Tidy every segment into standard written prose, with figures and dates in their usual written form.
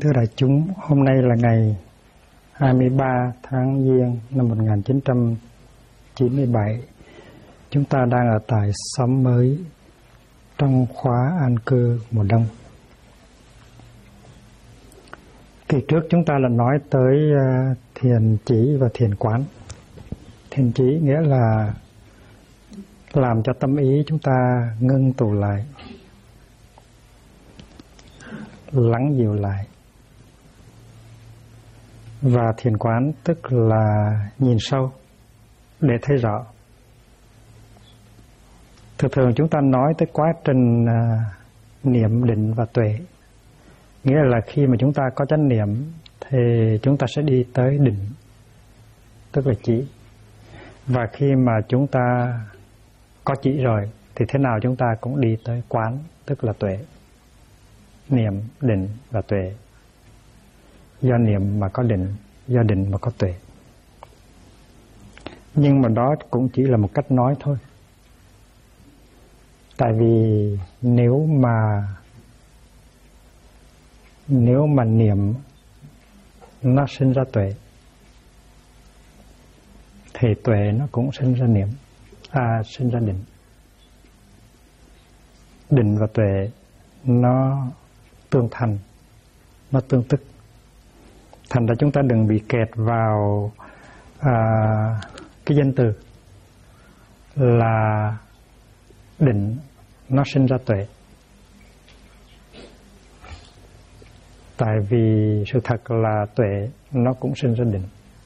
thưa đại chúng, hôm nay là ngày 23 tháng Giêng năm 1997. Chúng ta đang ở tại xóm mới trong khóa an cư mùa đông. Kỳ trước chúng ta đã nói tới thiền chỉ và thiền quán. Thiền chỉ nghĩa là làm cho tâm ý chúng ta ngưng tụ lại, lắng dịu lại. Và thiền quán tức là nhìn sâu để thấy rõ. Thường chúng ta nói tới quá trình niệm, định và tuệ. Nghĩa là khi mà chúng ta có chánh niệm thì chúng ta sẽ đi tới định, tức là chỉ. Và khi mà chúng ta có chỉ rồi thì thế nào chúng ta cũng đi tới quán, tức là tuệ. Niệm, định và tuệ. Do niệm mà có định, do định mà có tuệ. Nhưng mà đó cũng chỉ là một cách nói thôi. Tại vì nếu mà niệm nó sinh ra tuệ thì tuệ nó cũng sinh ra niệm, sinh ra định. Định và tuệ nó tương thành, nó tương tức. Thành ra chúng ta đừng bị kẹt vào cái danh từ là định nó sinh ra tuệ. Tại vì sự thật là tuệ nó cũng sinh ra định.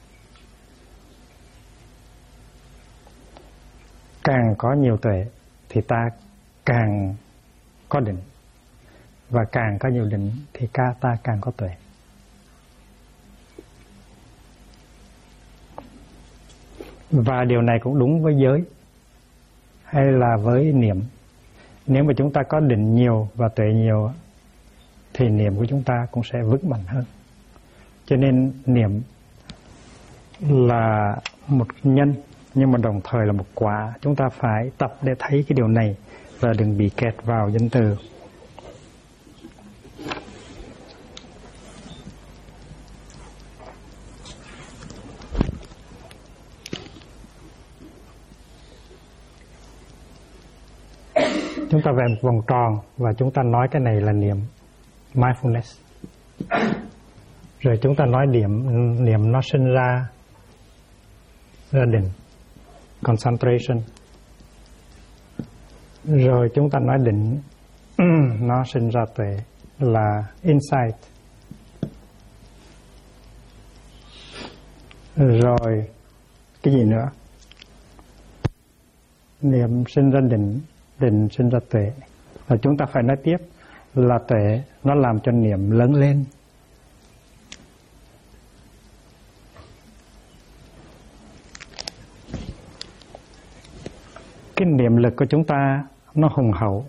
Càng có nhiều tuệ thì ta càng có định, và càng có nhiều định thì ta càng có tuệ. Và điều này cũng đúng với giới hay là với niệm. Nếu mà chúng ta có định nhiều và tuệ nhiều thì niệm của chúng ta cũng sẽ vững mạnh hơn. Cho nên niệm là một nhân nhưng mà đồng thời là một quả. Chúng ta phải tập để thấy cái điều này và đừng bị kẹt vào danh từ. Chúng ta vẽ một vòng tròn và chúng ta nói cái này là niệm, mindfulness. Rồi chúng ta nói niệm nó sinh ra định, concentration. Rồi chúng ta nói định nó sinh ra tuệ là insight. Rồi cái gì nữa? Niệm sinh ra định, định sinh ra tuệ. Và chúng ta phải nói tiếp là tuệ nó làm cho niệm lớn lên. Cái niệm lực của chúng ta nó hùng hậu.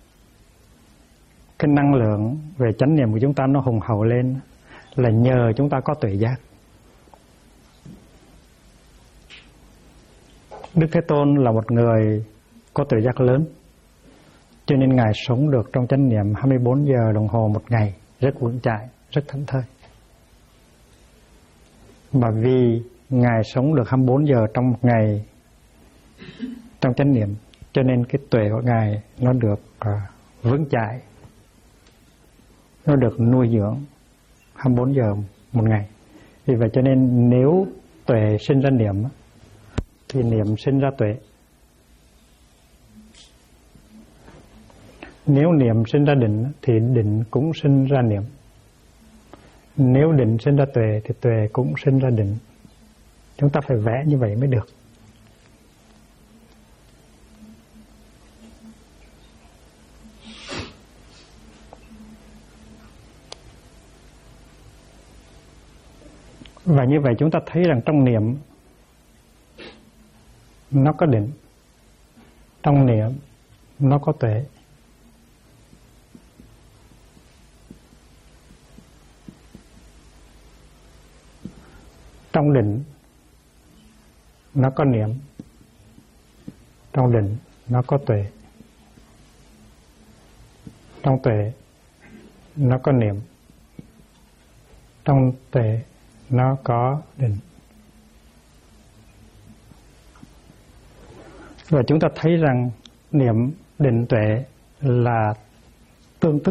Cái năng lượng về chánh niệm của chúng ta nó hùng hậu lên là nhờ chúng ta có tuệ giác. Đức Thế Tôn là một người có tuệ giác lớn, cho nên Ngài sống được trong chánh niệm 24 giờ đồng hồ một ngày, rất vững chãi, rất thảnh thơi. Mà vì Ngài sống được 24 giờ trong một ngày trong chánh niệm, cho nên cái tuệ của Ngài nó được vững chãi, nó được nuôi dưỡng 24 giờ một ngày. Vì vậy cho nên nếu tuệ sinh ra niệm thì niệm sinh ra tuệ. Nếu niệm sinh ra định thì định cũng sinh ra niệm. Nếu định sinh ra tuệ thì tuệ cũng sinh ra định. Chúng ta phải vẽ như vậy mới được. Và như vậy chúng ta thấy rằng trong niệm nó có định, trong niệm nó có tuệ. Trong định nó có niệm, trong định nó có tuệ, trong tuệ nó có niệm, trong tuệ nó có định. Và chúng ta thấy rằng niệm, định, tuệ là tương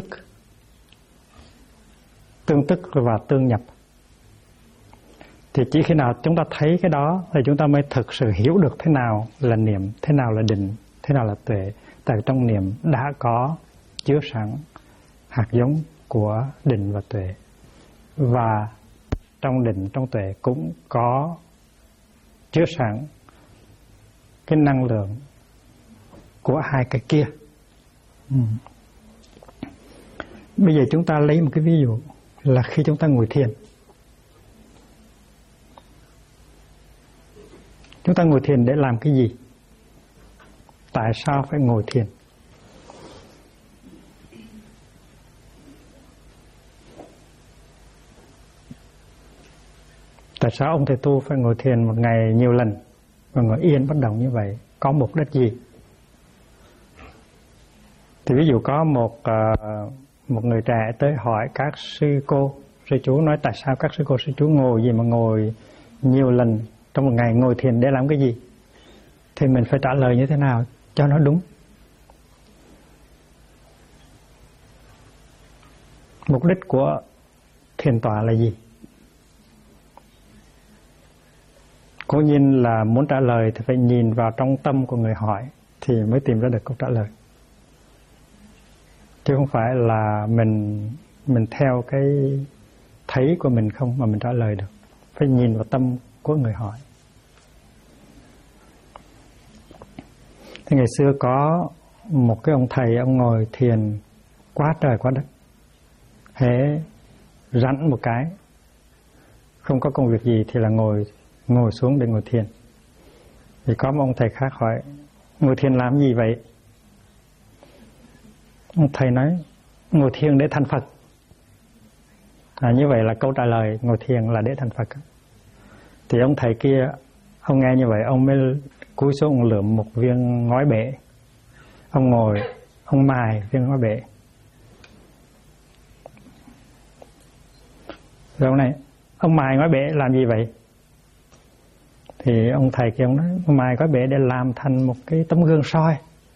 tức và tương nhập. Thì chỉ khi nào chúng ta thấy cái đó thì chúng ta mới thực sự hiểu được thế nào là niệm, thế nào là định, thế nào là tuệ. Tại trong niệm đã có chứa sẵn hạt giống của định và tuệ. Và trong định, trong tuệ cũng có chứa sẵn cái năng lượng của hai cái kia. Bây giờ chúng ta lấy một cái ví dụ là khi chúng ta ngồi thiền. Chúng ta ngồi thiền để làm cái gì? Tại sao phải ngồi thiền? Tại sao ông thầy tu phải ngồi thiền một ngày nhiều lần và ngồi yên bất động như vậy? Có mục đích gì? Thì ví dụ có một người trẻ tới hỏi các sư cô, sư chú nói tại sao các sư cô, sư chú ngồi gì mà ngồi nhiều lần trong một ngày, ngồi thiền để làm cái gì? Thì mình phải trả lời như thế nào cho nó đúng. Mục đích của thiền tọa là gì? Cố nhiên là muốn trả lời thì phải nhìn vào trong tâm của người hỏi thì mới tìm ra được câu trả lời. Chứ không phải là mình theo cái thấy của mình không mà mình trả lời được. Phải nhìn vào tâm của người hỏi. Thì ngày xưa có một cái ông thầy, ông ngồi thiền quá trời quá đất. Hễ rảnh một cái, không có công việc gì thì là ngồi xuống để ngồi thiền. Thì có một ông thầy khác hỏi, ngồi thiền làm gì vậy? Ông thầy nói, ngồi thiền để thành Phật. Như vậy là câu trả lời, ngồi thiền là để thành Phật. Thì ông thầy kia, ông nghe như vậy, ông mới cúi xuống, ông lượm một viên ngói bể. Ông ngồi, ông mài viên ngói bể. Rồi ông mài ngói bể làm gì vậy? Thì ông thầy kia ông nói, ông mài ngói bể để làm thành một cái tấm gương soi.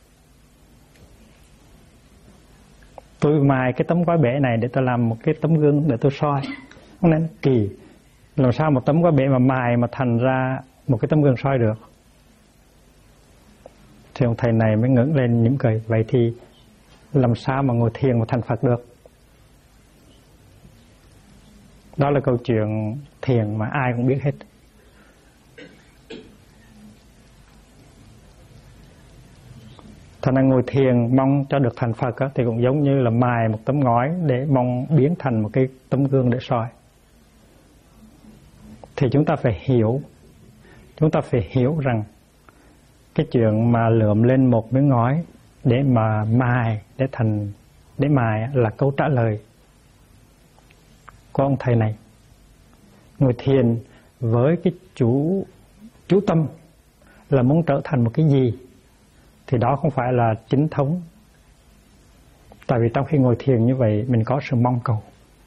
Tôi mài cái tấm gói bể này để tôi làm một cái tấm gương để tôi soi. Ông nói kỳ, làm sao một tấm gói bể mà mài mà thành ra một cái tấm gương soi được? Thì ông thầy này mới ngẩng lên mỉm cười, vậy thì làm sao mà ngồi thiền mà thành Phật được? Đó là câu chuyện thiền mà ai cũng biết hết. Thành ra ngồi thiền mong cho được thành Phật thì cũng giống như là mài một tấm ngói để mong biến thành một cái tấm gương để soi. Thì chúng ta phải hiểu rằng cái chuyện mà lượm lên một miếng ngói để mà mài để mài là câu trả lời của ông thầy này. Ngồi thiền với cái chú tâm là muốn trở thành một cái gì thì đó không phải là chính thống. Tại vì trong khi ngồi thiền như vậy mình có sự mong cầu.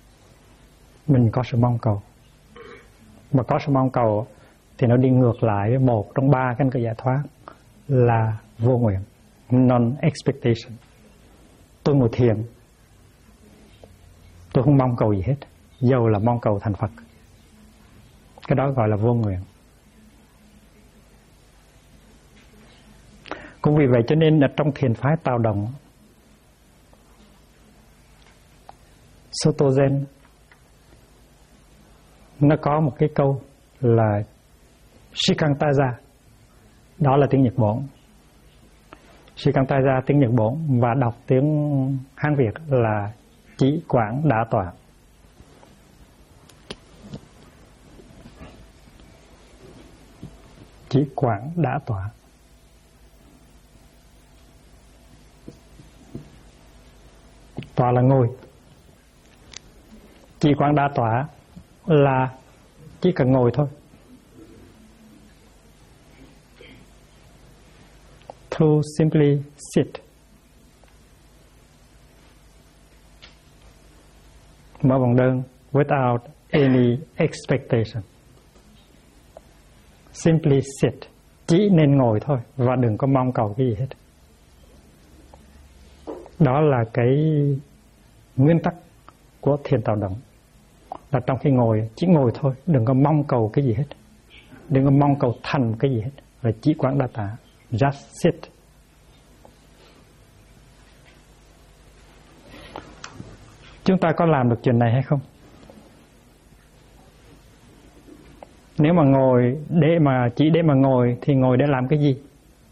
Mà có sự mong cầu thì nó đi ngược lại với một trong ba cánh cửa giải thoát là vô nguyện, non-expectation. Tôi ngồi thiền, tôi không mong cầu gì hết, dầu là mong cầu thành Phật. Cái đó gọi là vô nguyện. Cũng vì vậy cho nên ở trong thiền phái Tào Đồng, Soto Zen, nó có một cái câu là Shikantaja, đó là tiếng Nhật Bản. Shikantaja tiếng Nhật Bản và đọc tiếng Hán Việt là chỉ quảng đã tọa. Chỉ quảng đã tọa. Tọa là ngồi. Chỉ quảng đã tọa là chỉ cần ngồi thôi. To simply sit. Mở vòng đơn without any expectation. Simply sit. Chỉ nên ngồi thôi và đừng có mong cầu cái gì hết. Đó là cái nguyên tắc của thiền tạo động. Là trong khi ngồi, chỉ ngồi thôi, đừng có mong cầu cái gì hết. Đừng có mong cầu thành cái gì hết. Và chỉ quán đa tả. Just sit. Chúng ta có làm được chuyện này hay không? Nếu mà ngồi chỉ để mà ngồi thì ngồi để làm cái gì?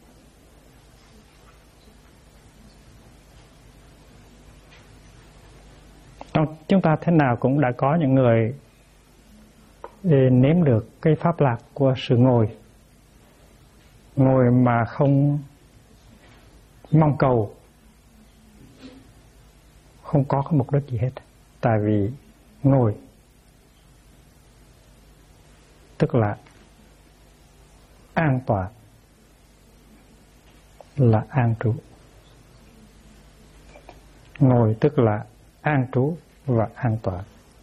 Chúng ta thế nào cũng đã có những người nếm được cái pháp lạc của sự ngồi. Ngồi mà không mong cầu, không có cái mục đích gì hết. Tại vì ngồi tức là an tọa, là an trú. Ngồi tức là an trú và an tọa.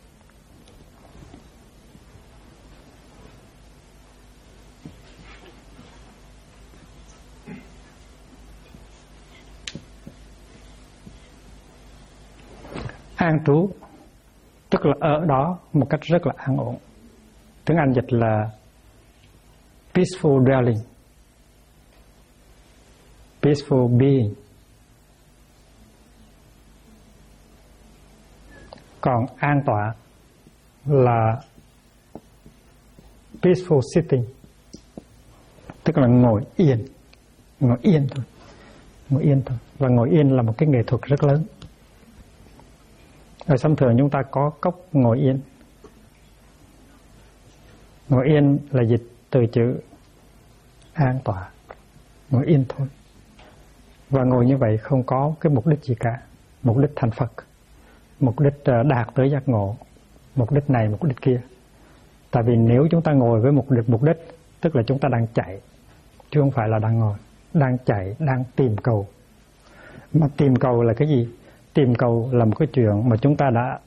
An trú tức là ở đó một cách rất là an ổn. Tiếng Anh dịch là peaceful dwelling, peaceful being. Còn an tọa là peaceful sitting, tức là ngồi yên thôi, ngồi yên thôi. Và ngồi yên là một cái nghệ thuật rất lớn. Ở thông thường chúng ta có cốc ngồi yên. Ngồi yên là dịch từ chữ an tọa, ngồi yên thôi. Và ngồi như vậy không có cái mục đích gì cả. Mục đích thành Phật, mục đích đạt tới giác ngộ, mục đích này, mục đích kia. Tại vì nếu chúng ta ngồi với mục đích, tức là chúng ta đang chạy, chứ không phải là đang ngồi. Đang chạy, đang tìm cầu. Mà tìm cầu là cái gì? Tìm cầu là một cái chuyện mà chúng ta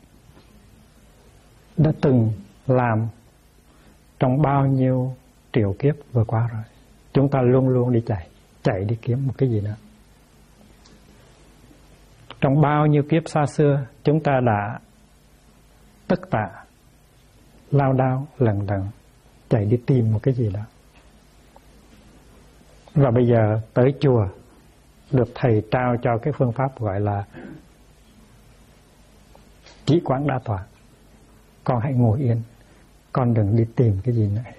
đã từng làm trong bao nhiêu triệu kiếp vừa qua rồi. Chúng ta luôn luôn đi chạy đi kiếm một cái gì nữa. Trong bao nhiêu kiếp xa xưa, chúng ta đã tất tả, lao đao, lần chạy đi tìm một cái gì đó. Và bây giờ tới chùa, được thầy trao cho cái phương pháp gọi là chỉ quán đa tọa. Con hãy ngồi yên, con đừng đi tìm cái gì nữa hết.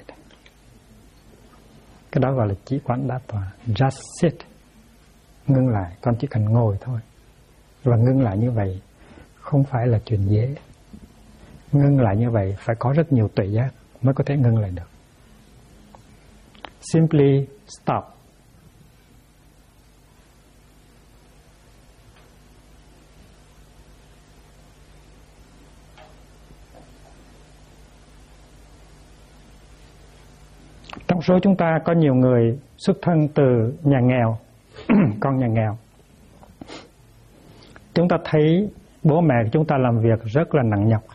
Cái đó gọi là chỉ quán đa tọa. Just sit. Ngưng lại, con chỉ cần ngồi thôi. Và ngưng lại như vậy không phải là chuyện dễ. Ngưng lại như vậy phải có rất nhiều tuệ giác mới có thể ngưng lại được. Simply stop. Trong số chúng ta có nhiều người xuất thân từ nhà nghèo, con nhà nghèo. Chúng ta thấy bố mẹ của chúng ta làm việc rất là nặng nhọc.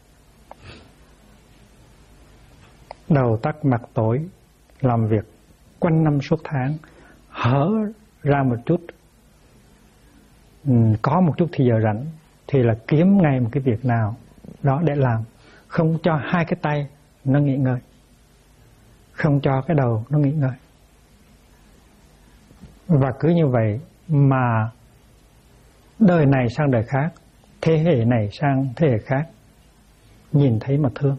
Đầu tắt mặt tối, làm việc quanh năm suốt tháng, hở ra một chút, có một chút thì giờ rảnh, thì là kiếm ngay một cái việc nào đó để làm. Không cho hai cái tay nó nghỉ ngơi, không cho cái đầu nó nghỉ ngơi. Và cứ như vậy mà đời này sang đời khác, thế hệ này sang thế hệ khác, nhìn thấy mà thương.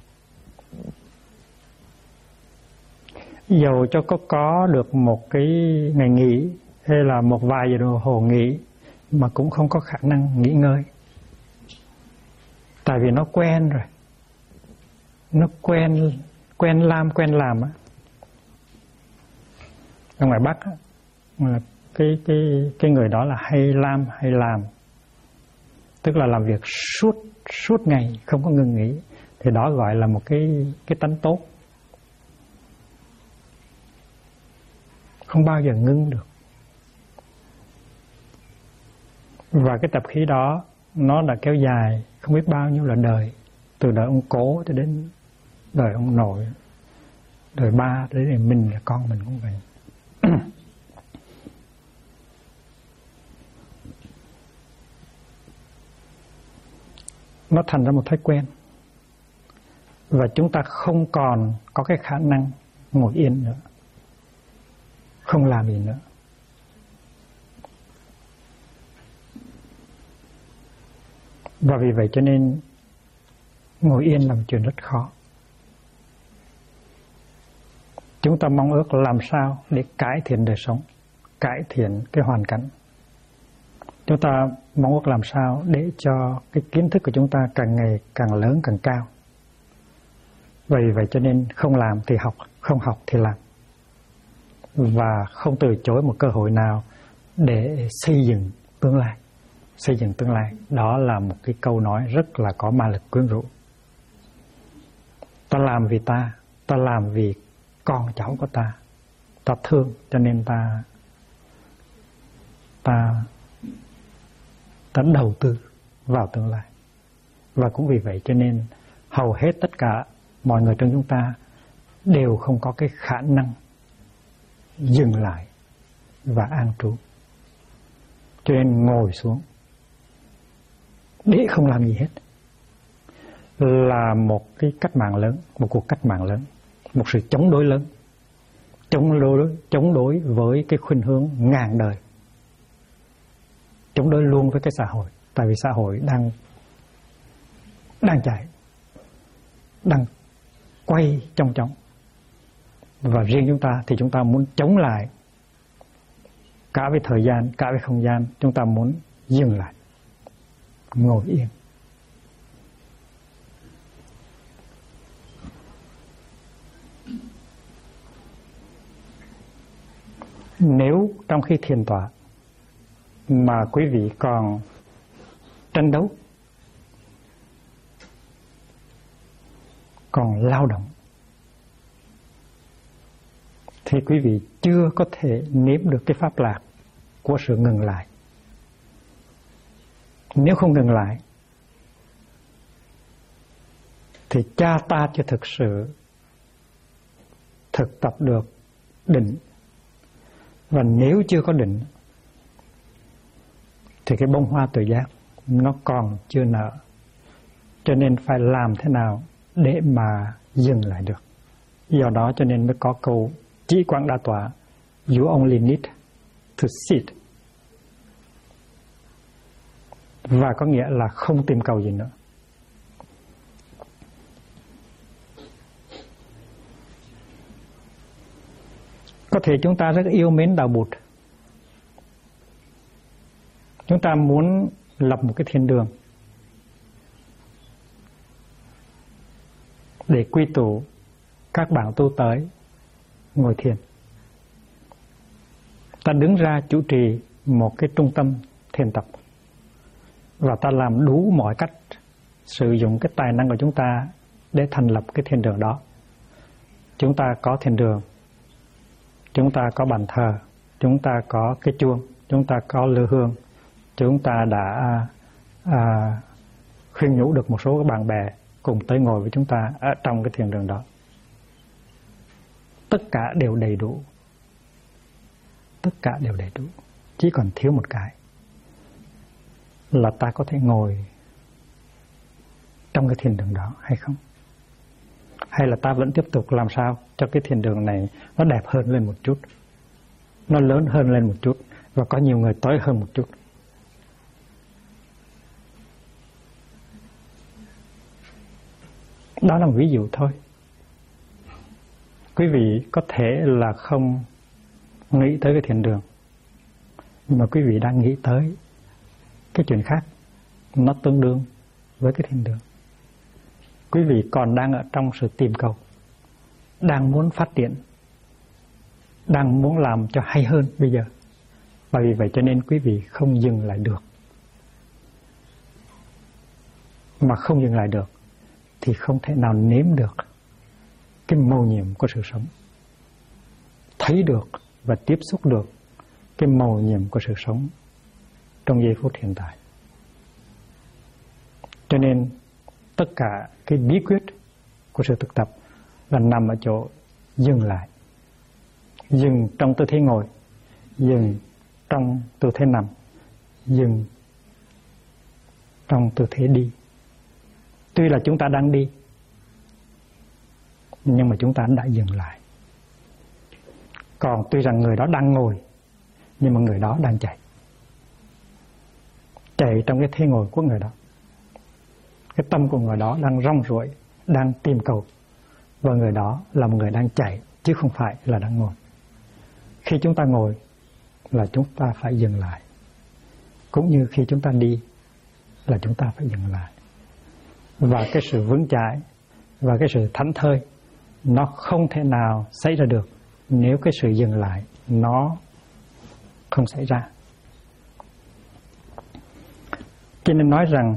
Dầu cho có được một cái ngày nghỉ hay là một vài giờ đồng hồ nghỉ mà cũng không có khả năng nghỉ ngơi. Tại vì nó quen rồi. Nó quen làm á. Ở ngoài Bắc á, cái người đó là hay làm. Tức là làm việc suốt ngày không có ngừng nghỉ, thì đó gọi là một cái tánh tốt. Không bao giờ ngưng được. Và cái tập khí đó nó đã kéo dài không biết bao nhiêu là đời, từ đời ông cố cho đến đời ông nội, đời ba, đến mình là con mình cũng vậy. Nó thành ra một thói quen, và chúng ta không còn có cái khả năng ngồi yên nữa, không làm gì nữa. Và vì vậy cho nên ngồi yên là một chuyện rất khó. Chúng ta mong ước làm sao để cải thiện đời sống, cải thiện cái hoàn cảnh. Chúng ta mong ước làm sao để cho cái kiến thức của chúng ta càng ngày càng lớn, càng cao. Vì vậy cho nên không làm thì học, không học thì làm. Và không từ chối một cơ hội nào để xây dựng tương lai. Xây dựng tương lai, đó là một cái câu nói rất là có ma lực quyến rũ. Ta làm vì ta làm vì con cháu của ta thương cho nên ta đầu tư vào tương lai. Và cũng vì vậy cho nên hầu hết tất cả mọi người trong chúng ta đều không có cái khả năng dừng lại và an trú. Cho nên ngồi xuống để không làm gì hết là một cái cách mạng lớn, một cuộc cách mạng lớn, một sự chống đối lớn, chống đối với cái khuynh hướng ngàn đời, chống đối luôn với cái xã hội. Tại vì xã hội đang chạy, đang quay trong chóng, và riêng chúng ta thì chúng ta muốn chống lại cả với thời gian, cả với không gian. Chúng ta muốn dừng lại, ngồi yên. Nếu trong khi thiền tọa mà quý vị còn tranh đấu, còn lao động, thì quý vị chưa có thể nếm được cái pháp lạc của sự ngừng lại. Nếu không ngừng lại thì cha ta chưa thực sự thực tập được định. Và nếu chưa có định thì cái bông hoa tự giác nó còn chưa nở. Cho nên phải làm thế nào để mà dừng lại được. Do đó cho nên mới có câu Chỉ Quán Đa Tọa, You only need to sit. Và có nghĩa là không tìm cầu gì nữa. Có thể chúng ta rất yêu mến đạo Bụt. Chúng ta muốn lập một cái thiên đường để quy tụ các bạn tu tới ngồi thiền. Ta đứng ra chủ trì một cái trung tâm thiền tập, và ta làm đủ mọi cách, sử dụng cái tài năng của chúng ta để thành lập cái thiên đường đó. Chúng ta có thiên đường, chúng ta có bàn thờ, chúng ta có cái chuông, chúng ta có lư hương, chúng ta đã khuyên nhủ được một số các bạn bè cùng tới ngồi với chúng ta ở trong cái thiền đường đó. Tất cả đều đầy đủ. Tất cả đều đầy đủ. Chỉ còn thiếu một cái là ta có thể ngồi trong cái thiền đường đó hay không. Hay là ta vẫn tiếp tục làm sao cho cái thiền đường này nó đẹp hơn lên một chút, nó lớn hơn lên một chút, và có nhiều người tới hơn một chút. Đó là một ví dụ thôi. Quý vị có thể là không nghĩ tới cái thiền đường, nhưng mà quý vị đang nghĩ tới cái chuyện khác, nó tương đương với cái thiền đường. Quý vị còn đang ở trong sự tìm cầu, đang muốn phát triển, đang muốn làm cho hay hơn bây giờ. Và vì vậy cho nên quý vị không dừng lại được. Mà không dừng lại được thì không thể nào nếm được cái mầu nhiệm của sự sống, thấy được và tiếp xúc được cái mầu nhiệm của sự sống trong giây phút hiện tại. Cho nên tất cả cái bí quyết của sự thực tập là nằm ở chỗ dừng lại. Dừng trong tư thế ngồi, dừng trong tư thế nằm, dừng trong tư thế đi. Tuy là chúng ta đang đi, nhưng mà chúng ta đã dừng lại. Còn tuy rằng người đó đang ngồi, nhưng mà người đó đang chạy. Chạy trong cái thế ngồi của người đó. Cái tâm của người đó đang rong ruổi, đang tìm cầu. Và người đó là một người đang chạy, chứ không phải là đang ngồi. Khi chúng ta ngồi là chúng ta phải dừng lại. Cũng như khi chúng ta đi là chúng ta phải dừng lại. Và cái sự vững chãi và cái sự thảnh thơi nó không thể nào xảy ra được nếu cái sự dừng lại nó không xảy ra. Cho nên nói rằng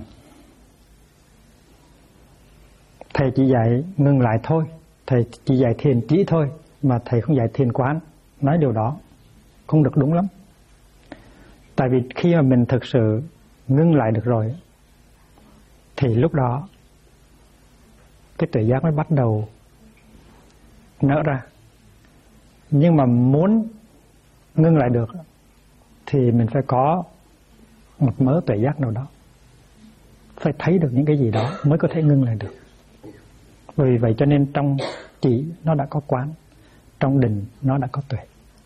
thầy chỉ dạy ngừng lại thôi, thầy chỉ dạy thiền chỉ thôi, mà thầy không dạy thiền quán. Nói điều đó không được đúng lắm. Tại vì khi mà mình thực sự ngưng lại được rồi thì lúc đó cái tuệ giác mới bắt đầu nở ra. Nhưng mà muốn ngưng lại được thì mình phải có một mớ tuệ giác nào đó, phải thấy được những cái gì đó mới có thể ngưng lại được. Vì vậy cho nên trong chỉ nó đã có quán, trong định nó đã có tuệ.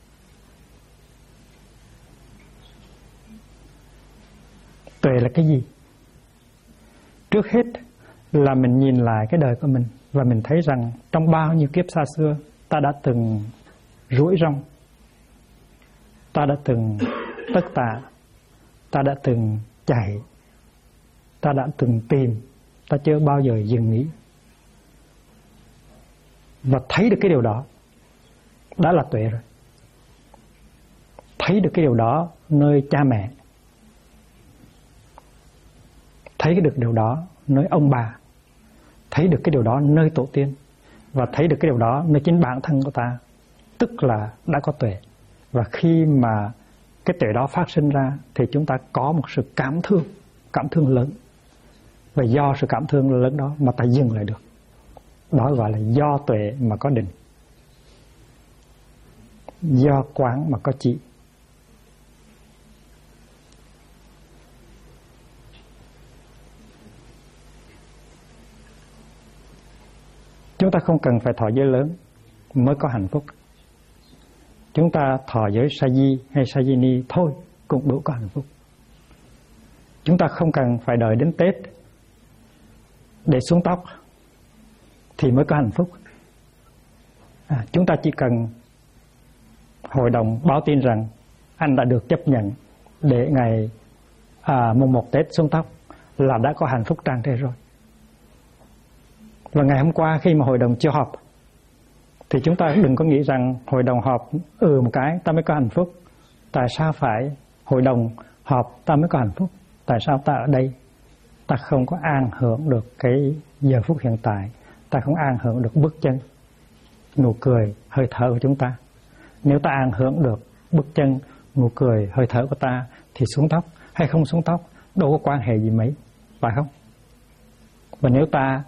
Tuệ là cái gì? Trước hết là mình nhìn lại cái đời của mình và mình thấy rằng trong bao nhiêu kiếp xa xưa ta đã từng rủi rong, ta đã từng tất tả, ta đã từng chạy, ta đã từng tìm, ta chưa bao giờ dừng nghỉ. Và thấy được cái điều đó đã là tuệ rồi. Thấy được cái điều đó nơi cha mẹ, thấy được điều đó nơi ông bà, thấy được cái điều đó nơi tổ tiên, và thấy được cái điều đó nơi chính bản thân của ta, tức là đã có tuệ. Và khi mà cái tuệ đó phát sinh ra thì chúng ta có một sự cảm thương lớn. Và do sự cảm thương lớn đó mà ta dừng lại được. Đó gọi là do tuệ mà có định, do quán mà có chỉ. Chúng ta không cần phải thọ giới lớn mới có hạnh phúc. Chúng ta thọ giới sa di hay sa di ni thôi cũng đủ có hạnh phúc. Chúng ta không cần phải đợi đến Tết để xuống tóc thì mới có hạnh phúc. Chúng ta chỉ cần hội đồng báo tin rằng anh đã được chấp nhận để ngày mùng 1 Tết xuống tóc là đã có hạnh phúc tràn trề rồi. Và ngày hôm qua khi mà hội đồng chưa họp thì chúng ta đừng có nghĩ rằng hội đồng họp một cái ta mới có hạnh phúc. Tại sao phải hội đồng họp ta mới có hạnh phúc? Tại sao ta ở đây ta không có an hưởng được cái giờ phút hiện tại, ta không an hưởng được bước chân, nụ cười, hơi thở của chúng ta? Nếu ta an hưởng được bước chân, nụ cười, hơi thở của ta thì xuống tóc hay không xuống tóc đâu có quan hệ gì mấy, phải không? Và nếu ta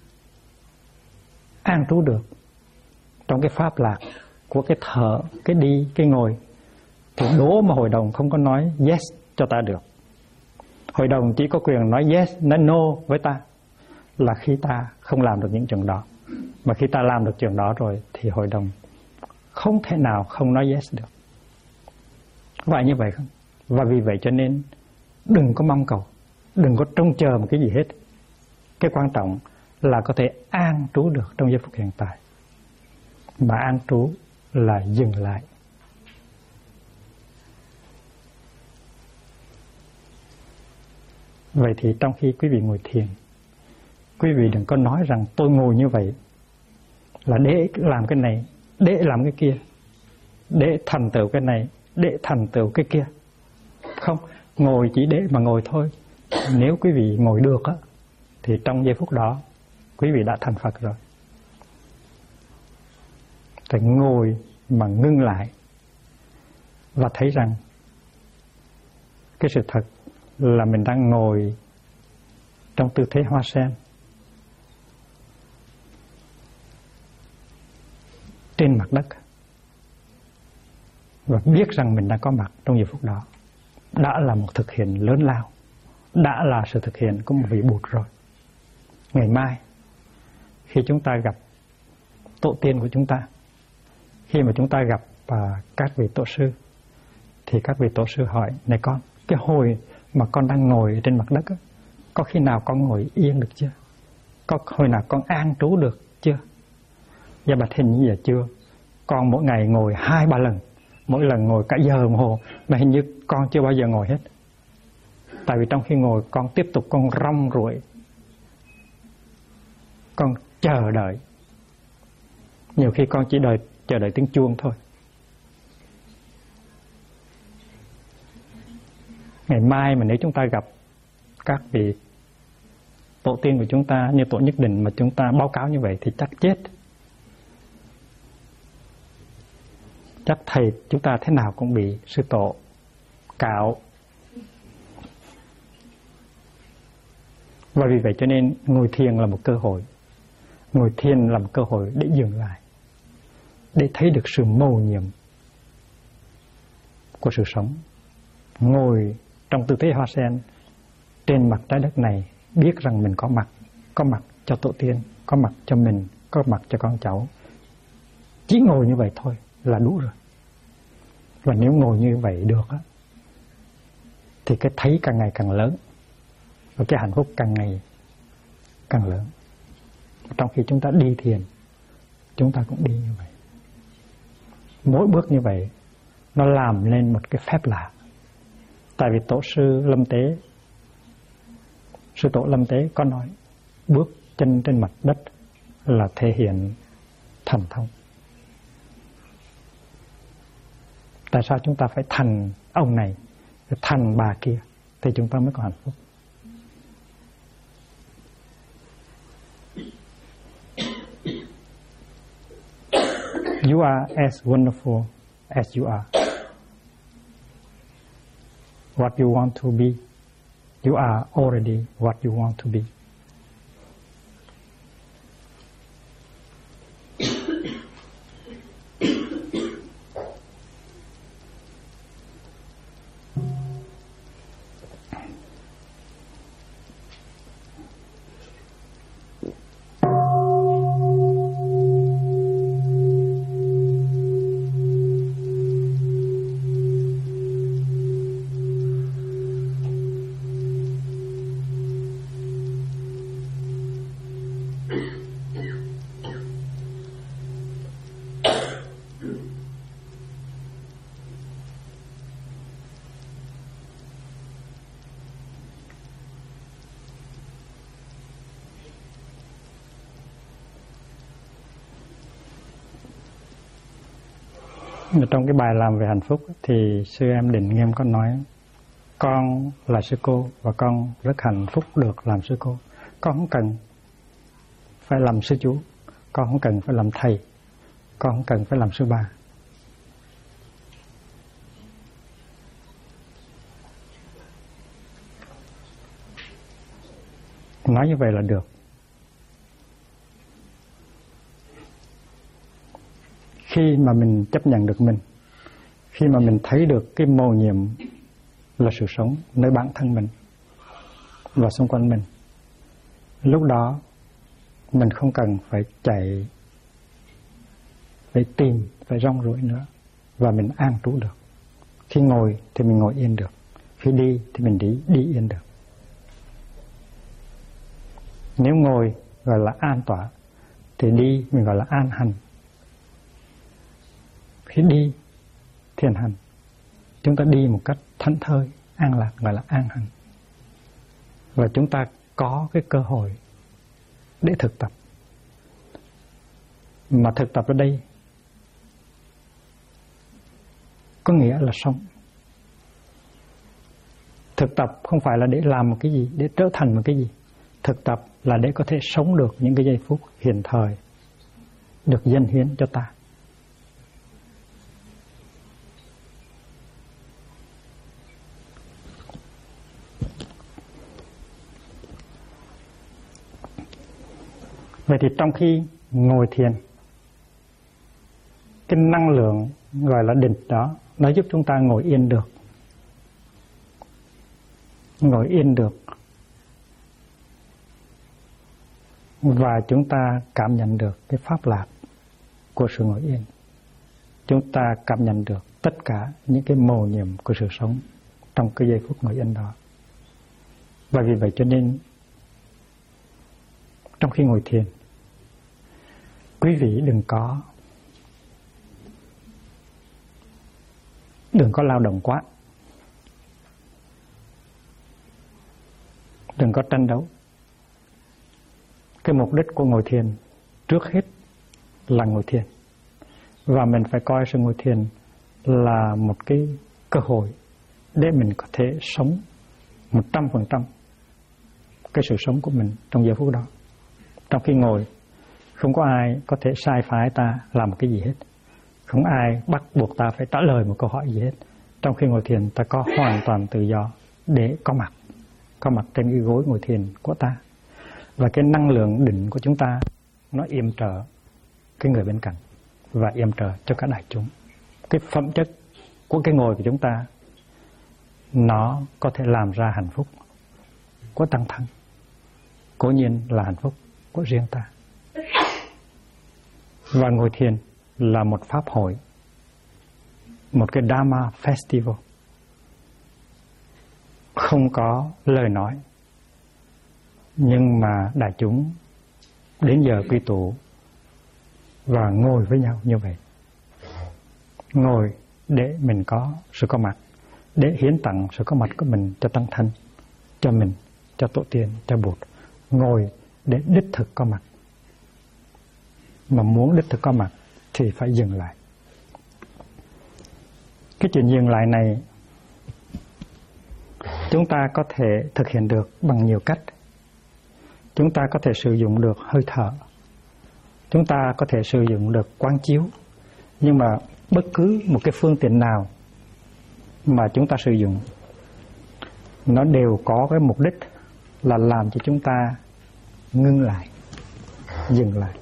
an trú được trong cái pháp lạc của cái thở, cái đi, cái ngồi thì đố mà hội đồng không có nói yes cho ta được. Hội đồng chỉ có quyền nói yes, nói no với ta là khi ta không làm được những chuyện đó. Mà khi ta làm được chuyện đó rồi thì hội đồng không thể nào không nói yes được. Phải như vậy không? Và vì vậy cho nên đừng có mong cầu, đừng có trông chờ một cái gì hết. Cái quan trọng là có thể an trú được trong giây phút hiện tại. Mà an trú là dừng lại. Vậy thì trong khi quý vị ngồi thiền, quý vị đừng có nói rằng tôi ngồi như vậy là để làm cái này, để làm cái kia, để thành tựu cái này, để thành tựu cái kia. Không, ngồi chỉ để mà ngồi thôi. Nếu quý vị ngồi được á, thì trong giây phút đó quý vị đã thành Phật rồi. Phải ngồi mà ngưng lại và thấy rằng cái sự thật là mình đang ngồi trong tư thế hoa sen, trên mặt đất và biết rằng mình đang có mặt trong giây phút đó đã là một thực hiện lớn lao, đã là sự thực hiện của một vị Bụt rồi. Ngày mai khi chúng ta gặp tổ tiên của chúng ta, khi mà chúng ta gặp các vị tổ sư, thì các vị tổ sư hỏi: này con, cái hồi mà con đang ngồi trên mặt đất, có khi nào con ngồi yên được chưa? Có hồi nào con an trú được chưa? Dạ bạch hình như là chưa. Con mỗi ngày ngồi 2-3 lần, mỗi lần ngồi cả giờ đồng hồ, mà hình như con chưa bao giờ ngồi hết. Tại vì trong khi ngồi con tiếp tục con rong ruổi, con chờ đợi. Nhiều khi con chỉ chờ đợi tiếng chuông thôi. Ngày mai mà nếu chúng ta gặp các vị tổ tiên của chúng ta như tổ Nhất Định mà chúng ta báo cáo như vậy thì chắc chết. Chắc thầy chúng ta thế nào cũng bị sư tổ cạo. Và vì vậy cho nên ngồi thiền là một cơ hội. Ngồi thiền là một cơ hội để dừng lại, để thấy được sự mầu nhiệm của sự sống. Ngồi trong tư thế hoa sen trên mặt trái đất này, biết rằng mình có mặt cho tổ tiên, có mặt cho mình, có mặt cho con cháu. Chỉ ngồi như vậy thôi là đủ rồi. Và nếu ngồi như vậy được á, thì cái thấy càng ngày càng lớn, và cái hạnh phúc càng ngày càng lớn. Trong khi chúng ta đi thiền, chúng ta cũng đi như vậy. Mỗi bước như vậy nó làm nên một cái phép lạ. Tại vì tổ sư Lâm Tế, sư tổ Lâm Tế có nói bước chân trên mặt đất là thể hiện thần thông. Tại sao chúng ta phải thành ông này, thành bà kia thì chúng ta mới có hạnh phúc. You are as wonderful as you are. What you want to be, you are already what you want to be. Trong cái bài làm về hạnh phúc thì sư em Định Nghiêm có nói: con là sư cô và con rất hạnh phúc được làm sư cô. Con không cần phải làm sư chú, con không cần phải làm thầy, con không cần phải làm sư bà. Nói như vậy là được. Khi mà mình chấp nhận được mình, khi mà mình thấy được cái mầu nhiệm là sự sống nơi bản thân mình và xung quanh mình, lúc đó mình không cần phải chạy, phải tìm, phải rong ruổi nữa, và mình an trú được. Khi ngồi thì mình ngồi yên được, khi đi thì mình đi yên được. Nếu ngồi gọi là an tọa thì đi mình gọi là an hành. Khi đi thiền hành, chúng ta đi một cách thảnh thơi, an lạc gọi là an hành. Và chúng ta có cái cơ hội để thực tập. Mà thực tập ở đây có nghĩa là sống. Thực tập không phải là để làm một cái gì, để trở thành một cái gì. Thực tập là để có thể sống được những cái giây phút hiện thời được dâng hiến cho ta. Vậy thì trong khi ngồi thiền, cái năng lượng gọi là định đó, nó giúp chúng ta ngồi yên được. Ngồi yên được. Và chúng ta cảm nhận được cái pháp lạc của sự ngồi yên. Chúng ta cảm nhận được tất cả những cái mầu nhiệm của sự sống trong cái giây phút ngồi yên đó. Và vì vậy cho nên trong khi ngồi thiền, quý vị đừng có lao động quá, đừng có tranh đấu. Cái mục đích của ngồi thiền trước hết là ngồi thiền, và mình phải coi sự ngồi thiền là một cái cơ hội để mình có thể sống 100% cái sự sống của mình trong giờ phút đó. Trong khi ngồi, không có ai có thể sai phái ta làm cái gì hết, không ai bắt buộc ta phải trả lời một câu hỏi gì hết. Trong khi ngồi thiền, ta có hoàn toàn tự do để có mặt trên cái gối ngồi thiền của ta. Và cái năng lượng định của chúng ta nó yểm trợ cái người bên cạnh và yểm trợ cho cả đại chúng. Cái phẩm chất của cái ngồi của chúng ta nó có thể làm ra hạnh phúc của tăng thân, cố nhiên là hạnh phúc của riêng ta. Và ngồi thiền là một pháp hội, một cái Dharma Festival, không có lời nói, nhưng mà đại chúng đến giờ quy tụ và ngồi với nhau như vậy. Ngồi để mình có sự có mặt, để hiến tặng sự có mặt của mình cho tăng thân, cho mình, cho tổ tiên, cho Bụt. Ngồi để đích thực có mặt. Mà muốn đích thực có mặt thì phải dừng lại. Cái chuyện dừng lại này chúng ta có thể thực hiện được bằng nhiều cách. Chúng ta có thể sử dụng được hơi thở, chúng ta có thể sử dụng được quán chiếu. Nhưng mà bất cứ một cái phương tiện nào mà chúng ta sử dụng, nó đều có cái mục đích là làm cho chúng ta ngưng lại, dừng lại.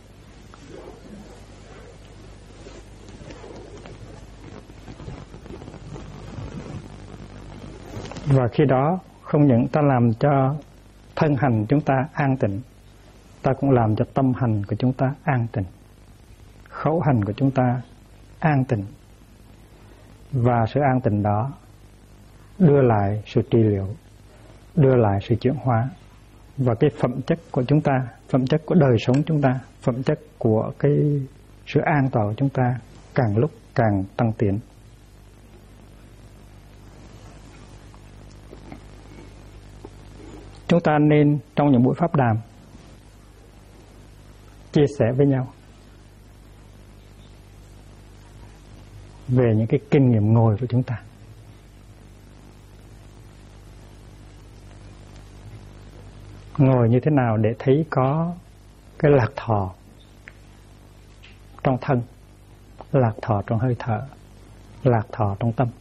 Và khi đó không những ta làm cho thân hành chúng ta an tịnh, ta cũng làm cho tâm hành của chúng ta an tịnh, khẩu hành của chúng ta an tịnh. Và sự an tịnh đó đưa lại sự trị liệu, đưa lại sự chuyển hóa. Và cái phẩm chất của chúng ta, phẩm chất của đời sống chúng ta, phẩm chất của cái sự an toàn của chúng ta càng lúc càng tăng tiến. Chúng ta nên trong những buổi pháp đàm chia sẻ với nhau về những cái kinh nghiệm ngồi của chúng ta. Ngồi như thế nào để thấy có cái lạc thọ trong thân, lạc thọ trong hơi thở, lạc thọ trong tâm.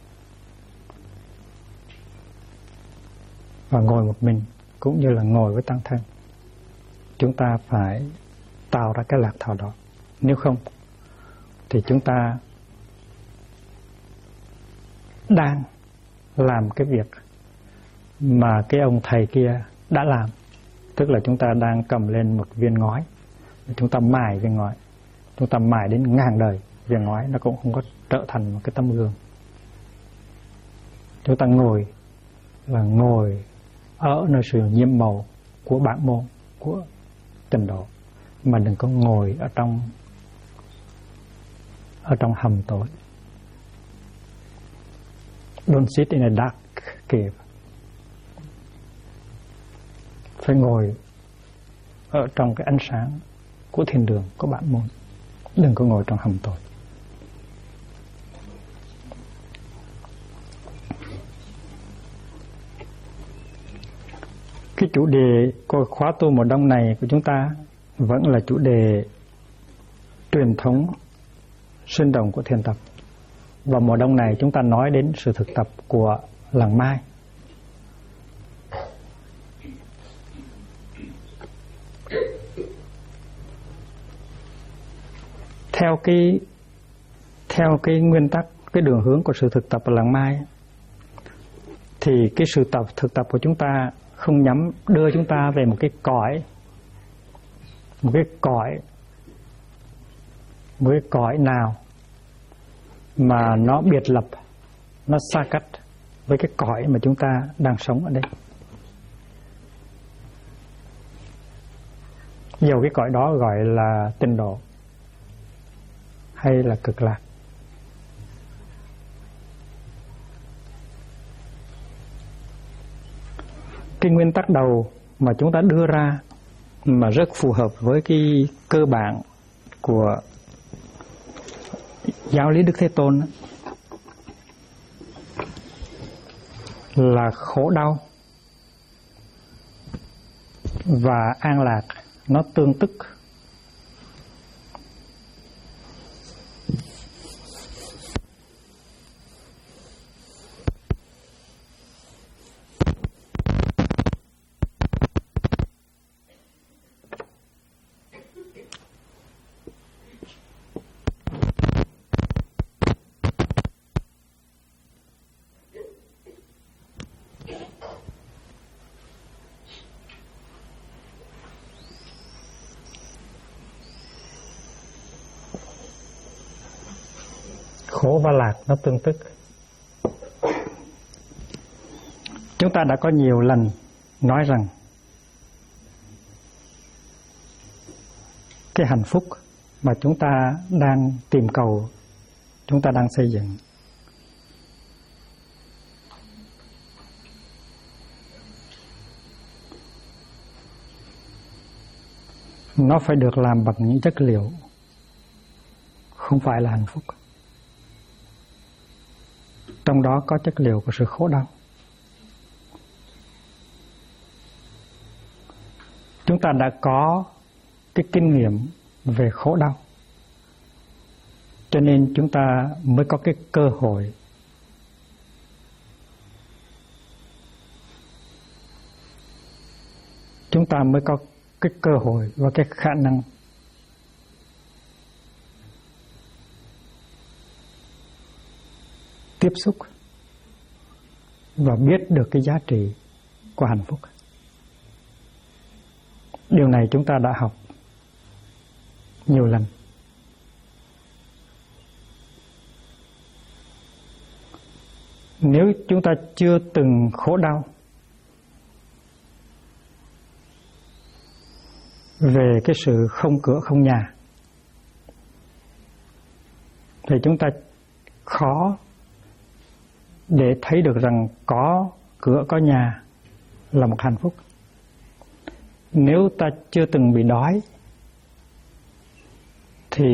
Và ngồi một mình cũng như là ngồi với tăng thân, chúng ta phải tạo ra cái lạc thọ đó. Nếu không thì chúng ta đang làm cái việc mà cái ông thầy kia đã làm. Tức là chúng ta đang cầm lên một viên ngói, chúng ta mài viên ngói, chúng ta mài đến ngàn đời, viên ngói nó cũng không có trở thành một cái tấm gương. Chúng ta ngồi là ngồi ở nơi sự nhiễm màu của bản môn, của trình độ, mà đừng có ngồi ở trong hầm tối. Don't sit in a dark cave. Phải ngồi ở trong cái ánh sáng của thiên đường, của bản môn. Đừng có ngồi trong hầm tối. Cái chủ đề của khóa tu mùa đông này của chúng ta vẫn là chủ đề truyền thống sinh động của thiền tập. Và mùa đông này chúng ta nói đến sự thực tập của làng Mai. Theo cái theo cái nguyên tắc, cái đường hướng của sự thực tập ở làng Mai, thì cái sự thực tập của chúng ta không nhắm đưa chúng ta về một cái cõi nào mà nó biệt lập, nó xa cách với cái cõi mà chúng ta đang sống ở đây. Dầu cái cõi đó gọi là tịnh độ hay là cực lạc. Cái nguyên tắc đầu mà chúng ta đưa ra mà rất phù hợp với cái cơ bản của giáo lý Đức Thế Tôn là khổ đau và an lạc nó tương tức. Khổ và lạc nó tương tức. Chúng ta đã có nhiều lần nói rằng cái hạnh phúc mà chúng ta đang tìm cầu, chúng ta đang xây dựng, nó phải được làm bằng những chất liệu, không phải là hạnh phúc. Trong đó có chất liệu của sự khổ đau. Chúng ta đã có cái kinh nghiệm về khổ đau, cho nên chúng ta mới có cái cơ hội và cái khả năng tiếp xúc và biết được cái giá trị của hạnh phúc. Điều này chúng ta đã học nhiều lần. Nếu chúng ta chưa từng khổ đau về cái sự không cửa không nhà, thì chúng ta khó để thấy được rằng có cửa có nhà là một hạnh phúc. Nếu ta chưa từng bị đói thì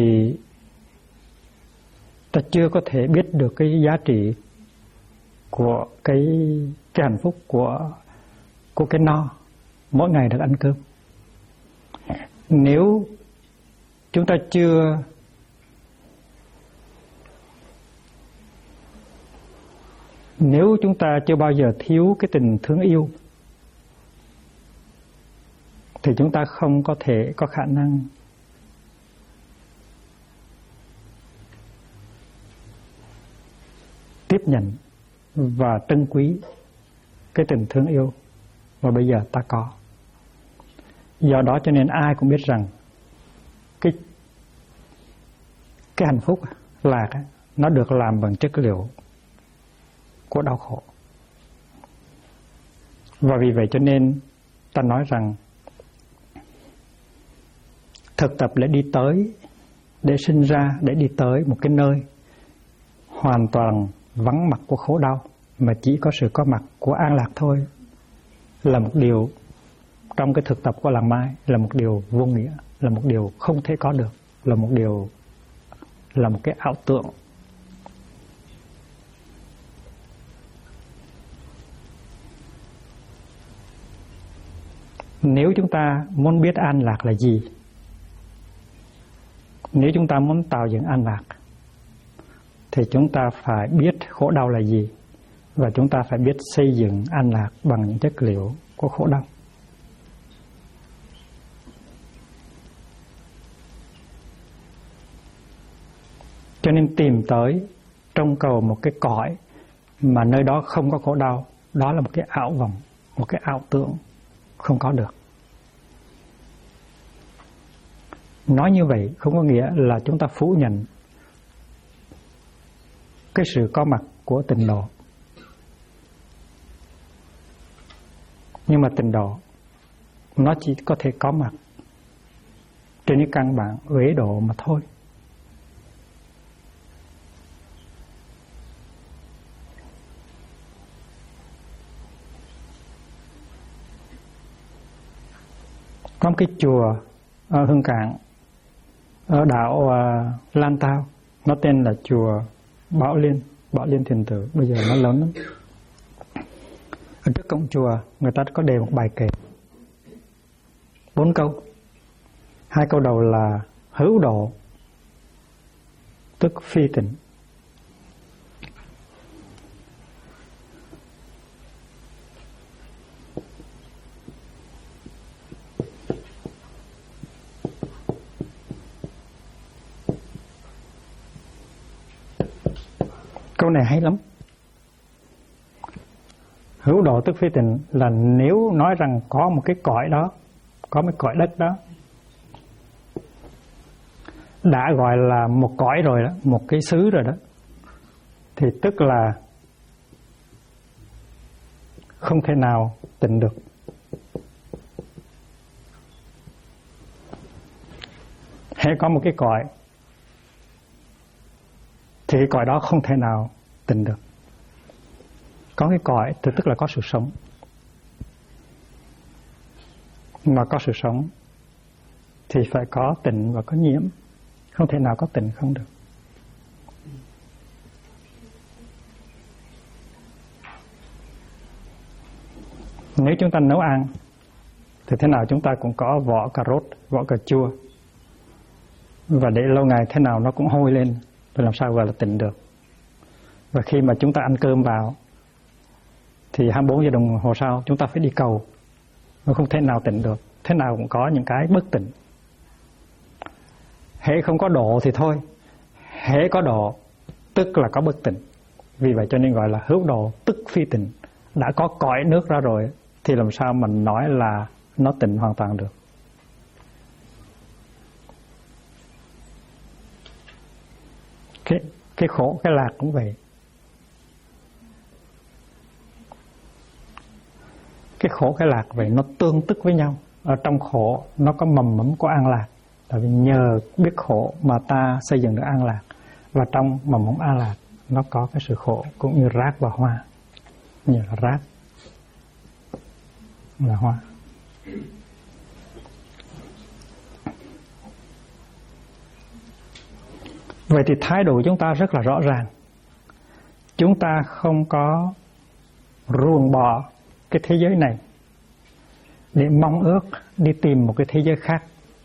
ta chưa có thể biết được cái giá trị của cái hạnh phúc của cái no mỗi ngày được ăn cơm. Nếu chúng ta chưa bao giờ thiếu cái tình thương yêu thì chúng ta không có thể có khả năng tiếp nhận và trân quý cái tình thương yêu mà bây giờ ta có. Do đó cho nên ai cũng biết rằng cái hạnh phúc lạc nó được làm bằng chất liệu của đau khổ. Và vì vậy cho nên ta nói rằng thực tập để sinh ra, để đi tới một cái nơi hoàn toàn vắng mặt của khổ đau mà chỉ có sự có mặt của an lạc thôi, là một điều trong cái thực tập của làng Mai, là một điều vô nghĩa, là một điều không thể có được, là một cái ảo tưởng. Nếu chúng ta muốn biết an lạc là gì, nếu chúng ta muốn tạo dựng an lạc, thì chúng ta phải biết khổ đau là gì, và chúng ta phải biết xây dựng an lạc bằng những chất liệu của khổ đau. Cho nên tìm tới trông cầu một cái cõi mà nơi đó không có khổ đau, đó là một cái ảo vọng, một cái ảo tưởng không có được. Nói như vậy không có nghĩa là chúng ta phủ nhận cái sự có mặt của tịnh độ. Nhưng mà tịnh độ nó chỉ có thể có mặt trên những căn bản uế độ mà thôi. Có một cái chùa ở Hương Cảng, ở đảo Lan Tao, nó tên là chùa Bảo Liên Thiền Tử, bây giờ nó lớn lắm. Ở trước cổng chùa người ta có đề một bài kệ 4 câu. 2 câu đầu là hữu độ tức phi tịnh. Câu này hay lắm. Hữu độ tức phi tịnh là nếu nói rằng có một cái cõi đó, có một cõi đất đó, đã gọi là một cõi rồi đó, một cái xứ rồi đó, thì tức là không thể nào tịnh được. Hễ có một cái cõi thì cái cõi đó không thể nào tịnh được. Có cái cõi thì tức là có sự sống. Mà có sự sống thì phải có tịnh và có nhiễm. Không thể nào có tịnh không được. Nếu chúng ta nấu ăn thì thế nào chúng ta cũng có vỏ cà rốt, vỏ cà chua. Và để lâu ngày thế nào nó cũng hôi lên, thì làm sao gọi là tịnh được. Và khi mà chúng ta ăn cơm vào thì 24 giờ đồng hồ sau chúng ta phải đi cầu. Nó không thể nào tịnh được. Thế nào cũng có những cái bất tịnh. Hễ không có độ thì thôi. Hễ có độ tức là có bất tịnh. Vì vậy cho nên gọi là hữu độ tức phi tịnh. Đã có cõi nước ra rồi thì làm sao mình nói là nó tịnh hoàn toàn được. Cái khổ, cái lạc cũng vậy. Cái khổ, cái lạc vậy, nó tương tức với nhau. Ở trong khổ nó có mầm mống của an lạc. Tại vì nhờ biết khổ mà ta xây dựng được an lạc. Và trong mầm mống an lạc nó có cái sự khổ, cũng như rác và hoa. Như là rác là hoa. Vậy thì thái độ của chúng ta rất là rõ ràng. Chúng ta không có ruồng bỏ cái thế giới này để mong ước đi tìm một cái thế giới khác.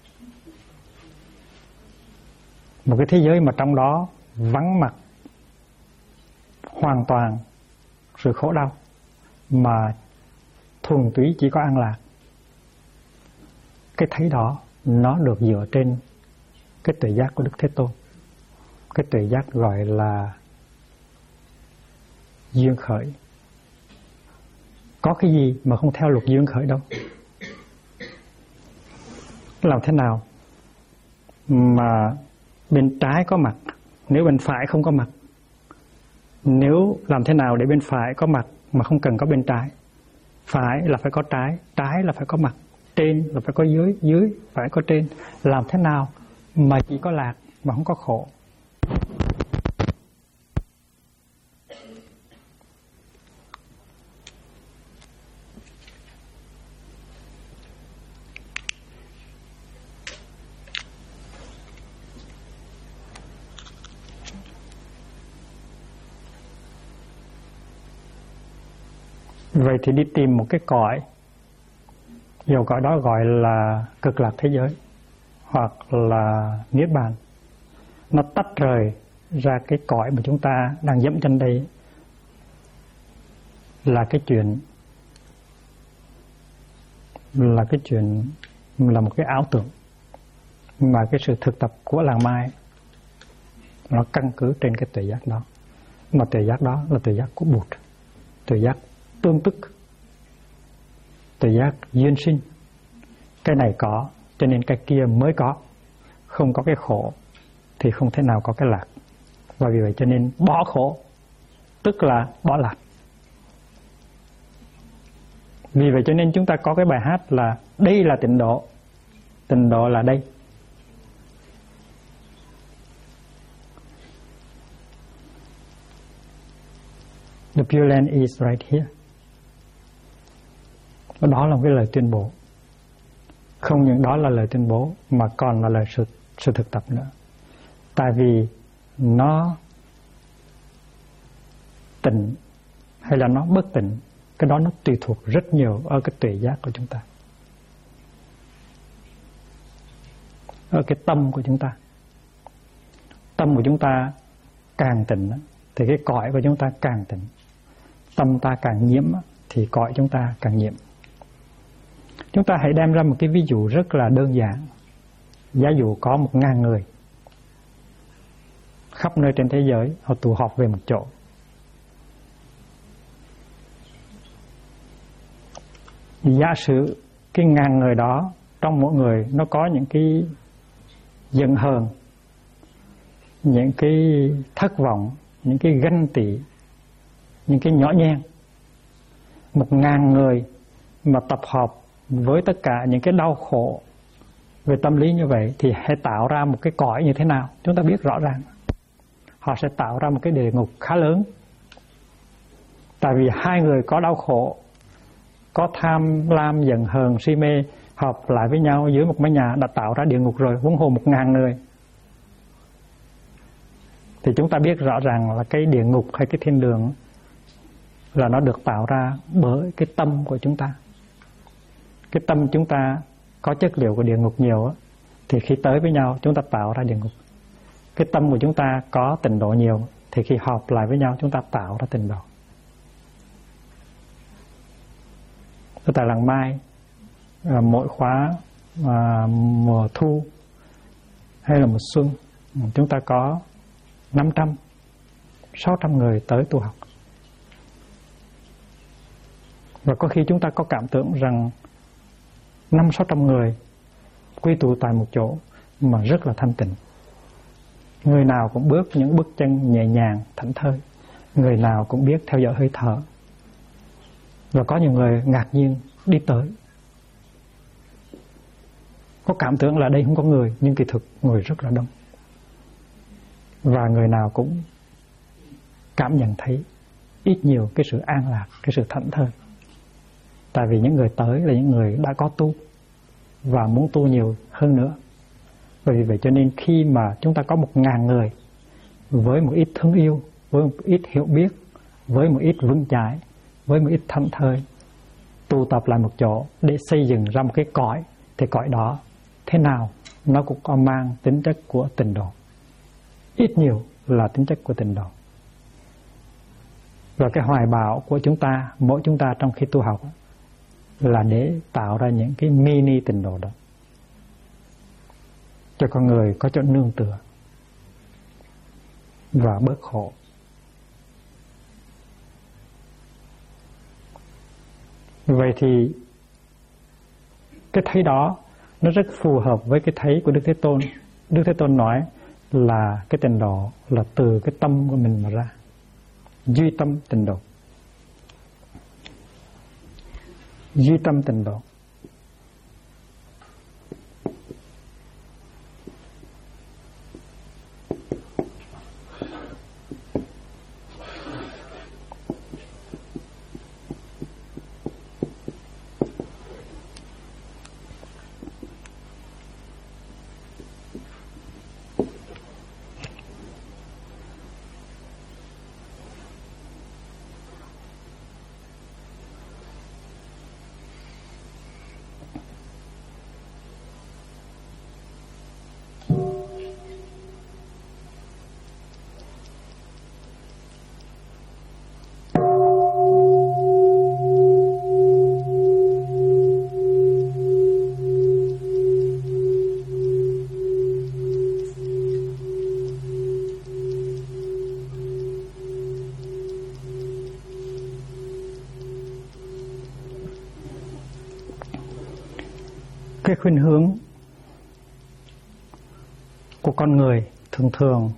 Một cái thế giới mà trong đó vắng mặt hoàn toàn sự khổ đau, mà thuần túy chỉ có an lạc. Cái thấy đó nó được dựa trên cái tuệ giác của Đức Thế Tôn. Cái tuệ giác gọi là duyên khởi. Có cái gì mà không theo luật duyên khởi đâu. Làm thế nào mà bên trái có mặt nếu bên phải không có mặt? Nếu làm thế nào để bên phải có mặt mà không cần có bên trái? Phải là phải có trái, trái là phải có mặt, trên là phải có dưới, dưới phải có trên. Làm thế nào mà chỉ có lạc mà không có khổ? Vậy thì đi tìm một cái cõi, dù cõi đó gọi là cực lạc thế giới hoặc là niết bàn, nó tách rời ra cái cõi mà chúng ta đang dẫm chân đây, là cái chuyện là một cái ảo tưởng, mà cái sự thực tập của làng Mai Nó căn cứ trên cái tuệ giác đó. Mà tuệ giác đó là tuệ giác của Bụt, tuệ giác tương tức, tuệ giác duyên sinh. Cái này có cho nên cái kia mới có. Không có cái khổ thì không thể nào có cái lạc. Và vì vậy cho nên bỏ khổ tức là bỏ lạc. Vì vậy cho nên chúng ta có cái bài hát là đây là tịnh độ. Tịnh độ là đây. The Pure Land is right here. Đó là một cái lời tuyên bố. Không những đó là lời tuyên bố mà còn là lời sự thực tập nữa. Tại vì nó tịnh hay là nó bất tịnh, cái đó nó tùy thuộc rất nhiều ở cái tuệ giác của chúng ta, ở cái tâm của chúng ta. Tâm của chúng ta càng tịnh thì cái cõi của chúng ta càng tịnh. Tâm ta càng nhiễm thì cõi chúng ta càng nhiễm. Chúng ta hãy đem ra một cái ví dụ rất là đơn giản. Giả dụ có 1000 người khắp nơi trên thế giới, họ tụ họp về một chỗ. Giả sử cái 1000 người đó, trong mỗi người nó có những cái giận hờn, những cái thất vọng, những cái ganh tị, những cái nhỏ nhen. 1000 người mà tập hợp với tất cả những cái đau khổ về tâm lý như vậy thì hãy tạo ra một cái cõi như thế nào? Chúng ta biết rõ ràng. Họ sẽ tạo ra một cái địa ngục khá lớn. Tại vì 2 người có đau khổ, có tham lam, giận hờn, si mê hợp lại với nhau dưới một mái nhà đã tạo ra địa ngục rồi, huống hồ 1000 người. Thì chúng ta biết rõ ràng là cái địa ngục hay cái thiên đường là nó được tạo ra bởi cái tâm của chúng ta. Cái tâm chúng ta có chất liệu của địa ngục nhiều thì khi tới với nhau chúng ta tạo ra địa ngục. Cái tâm của chúng ta có tịnh độ nhiều thì khi hợp lại với nhau chúng ta tạo ra tịnh độ. Tại Làng Mai, mỗi khóa mùa thu hay là mùa xuân, chúng ta có 500, 600 người tới tu học. Và có khi chúng ta có cảm tưởng rằng 500-600 người quy tụ tại một chỗ mà rất là thanh tịnh. Người nào cũng bước những bước chân nhẹ nhàng, thảnh thơi. Người nào cũng biết theo dõi hơi thở. Và có nhiều người ngạc nhiên đi tới, có cảm tưởng là đây không có người, nhưng kỳ thực người rất là đông. Và người nào cũng cảm nhận thấy ít nhiều cái sự an lạc, cái sự thảnh thơi. Tại vì những người tới là những người đã có tu và muốn tu nhiều hơn nữa. Vì vậy cho nên khi mà chúng ta có 1000 người với một ít thương yêu, với một ít hiểu biết, với một ít vững chãi, với một ít thảnh thơi, tụ tập lại một chỗ để xây dựng ra một cái cõi, thì cõi đó thế nào nó cũng có mang tính chất của tịnh độ, ít nhiều là tính chất của tịnh độ. Và cái hoài bão của chúng ta, mỗi chúng ta trong khi tu học là để tạo ra những cái mini tịnh độ đó, cho con người có chỗ nương tựa và bớt khổ. Vậy thì cái thấy đó nó rất phù hợp với cái thấy của Đức Thế Tôn. Đức Thế Tôn nói là cái tịnh độ là từ cái tâm của mình mà ra, duy tâm tịnh độ, duy tâm tịnh độ. cái khuynh hướng của con người thường thường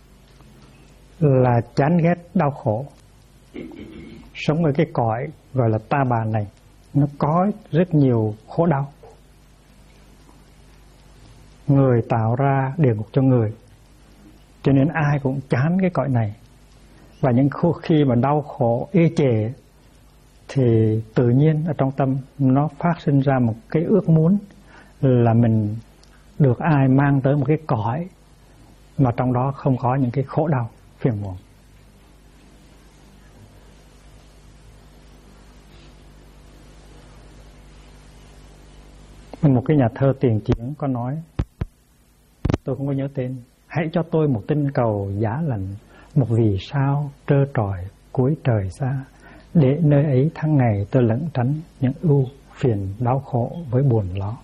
là chán ghét đau khổ. Sống ở cái cõi gọi là ta bà này, nó có rất nhiều khổ đau. Người tạo ra địa ngục cho người, cho nên ai cũng chán cái cõi này. Và những khi mà đau khổ ê chề thì tự nhiên ở trong tâm nó phát sinh ra một cái ước muốn là mình được ai mang tới một cái cõi mà trong đó không có những cái khổ đau phiền muộn. Một cái nhà thơ tiền chiến có nói, tôi không có nhớ tên: hãy cho tôi một tinh cầu giá lạnh, một vì sao trơ trọi cuối trời xa, để nơi ấy tháng ngày tôi lẩn tránh những ưu phiền đau khổ với buồn lo.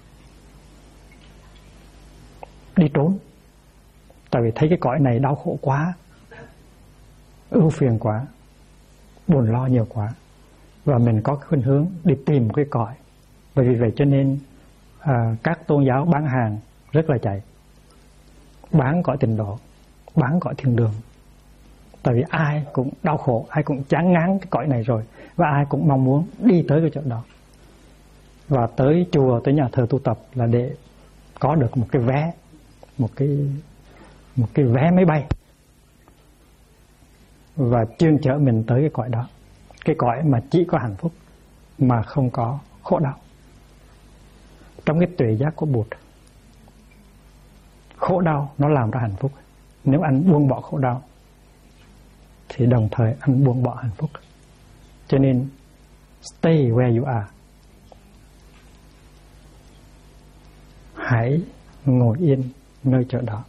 Đi trốn, tại vì thấy cái cõi này đau khổ quá, ưu phiền quá, buồn lo nhiều quá, và mình có khuynh hướng đi tìm một cái cõi. Bởi vì vậy cho nên các tôn giáo bán hàng rất là chạy, bán cõi tịnh độ, bán cõi thiên đường. Tại vì ai cũng đau khổ, ai cũng chán ngán cái cõi này rồi, và ai cũng mong muốn đi tới cái chỗ đó. Và tới chùa, tới nhà thờ tu tập là để có được một cái vé, một cái vé máy bay, và chuyên chở mình tới cái cõi đó, cái cõi mà chỉ có hạnh phúc mà không có khổ đau. Trong cái tuệ giác của Bụt, khổ đau nó làm ra hạnh phúc. Nếu anh buông bỏ khổ đau thì đồng thời anh buông bỏ hạnh phúc. Cho nên stay where you are. Hãy ngồi yên nơi chỗ đó.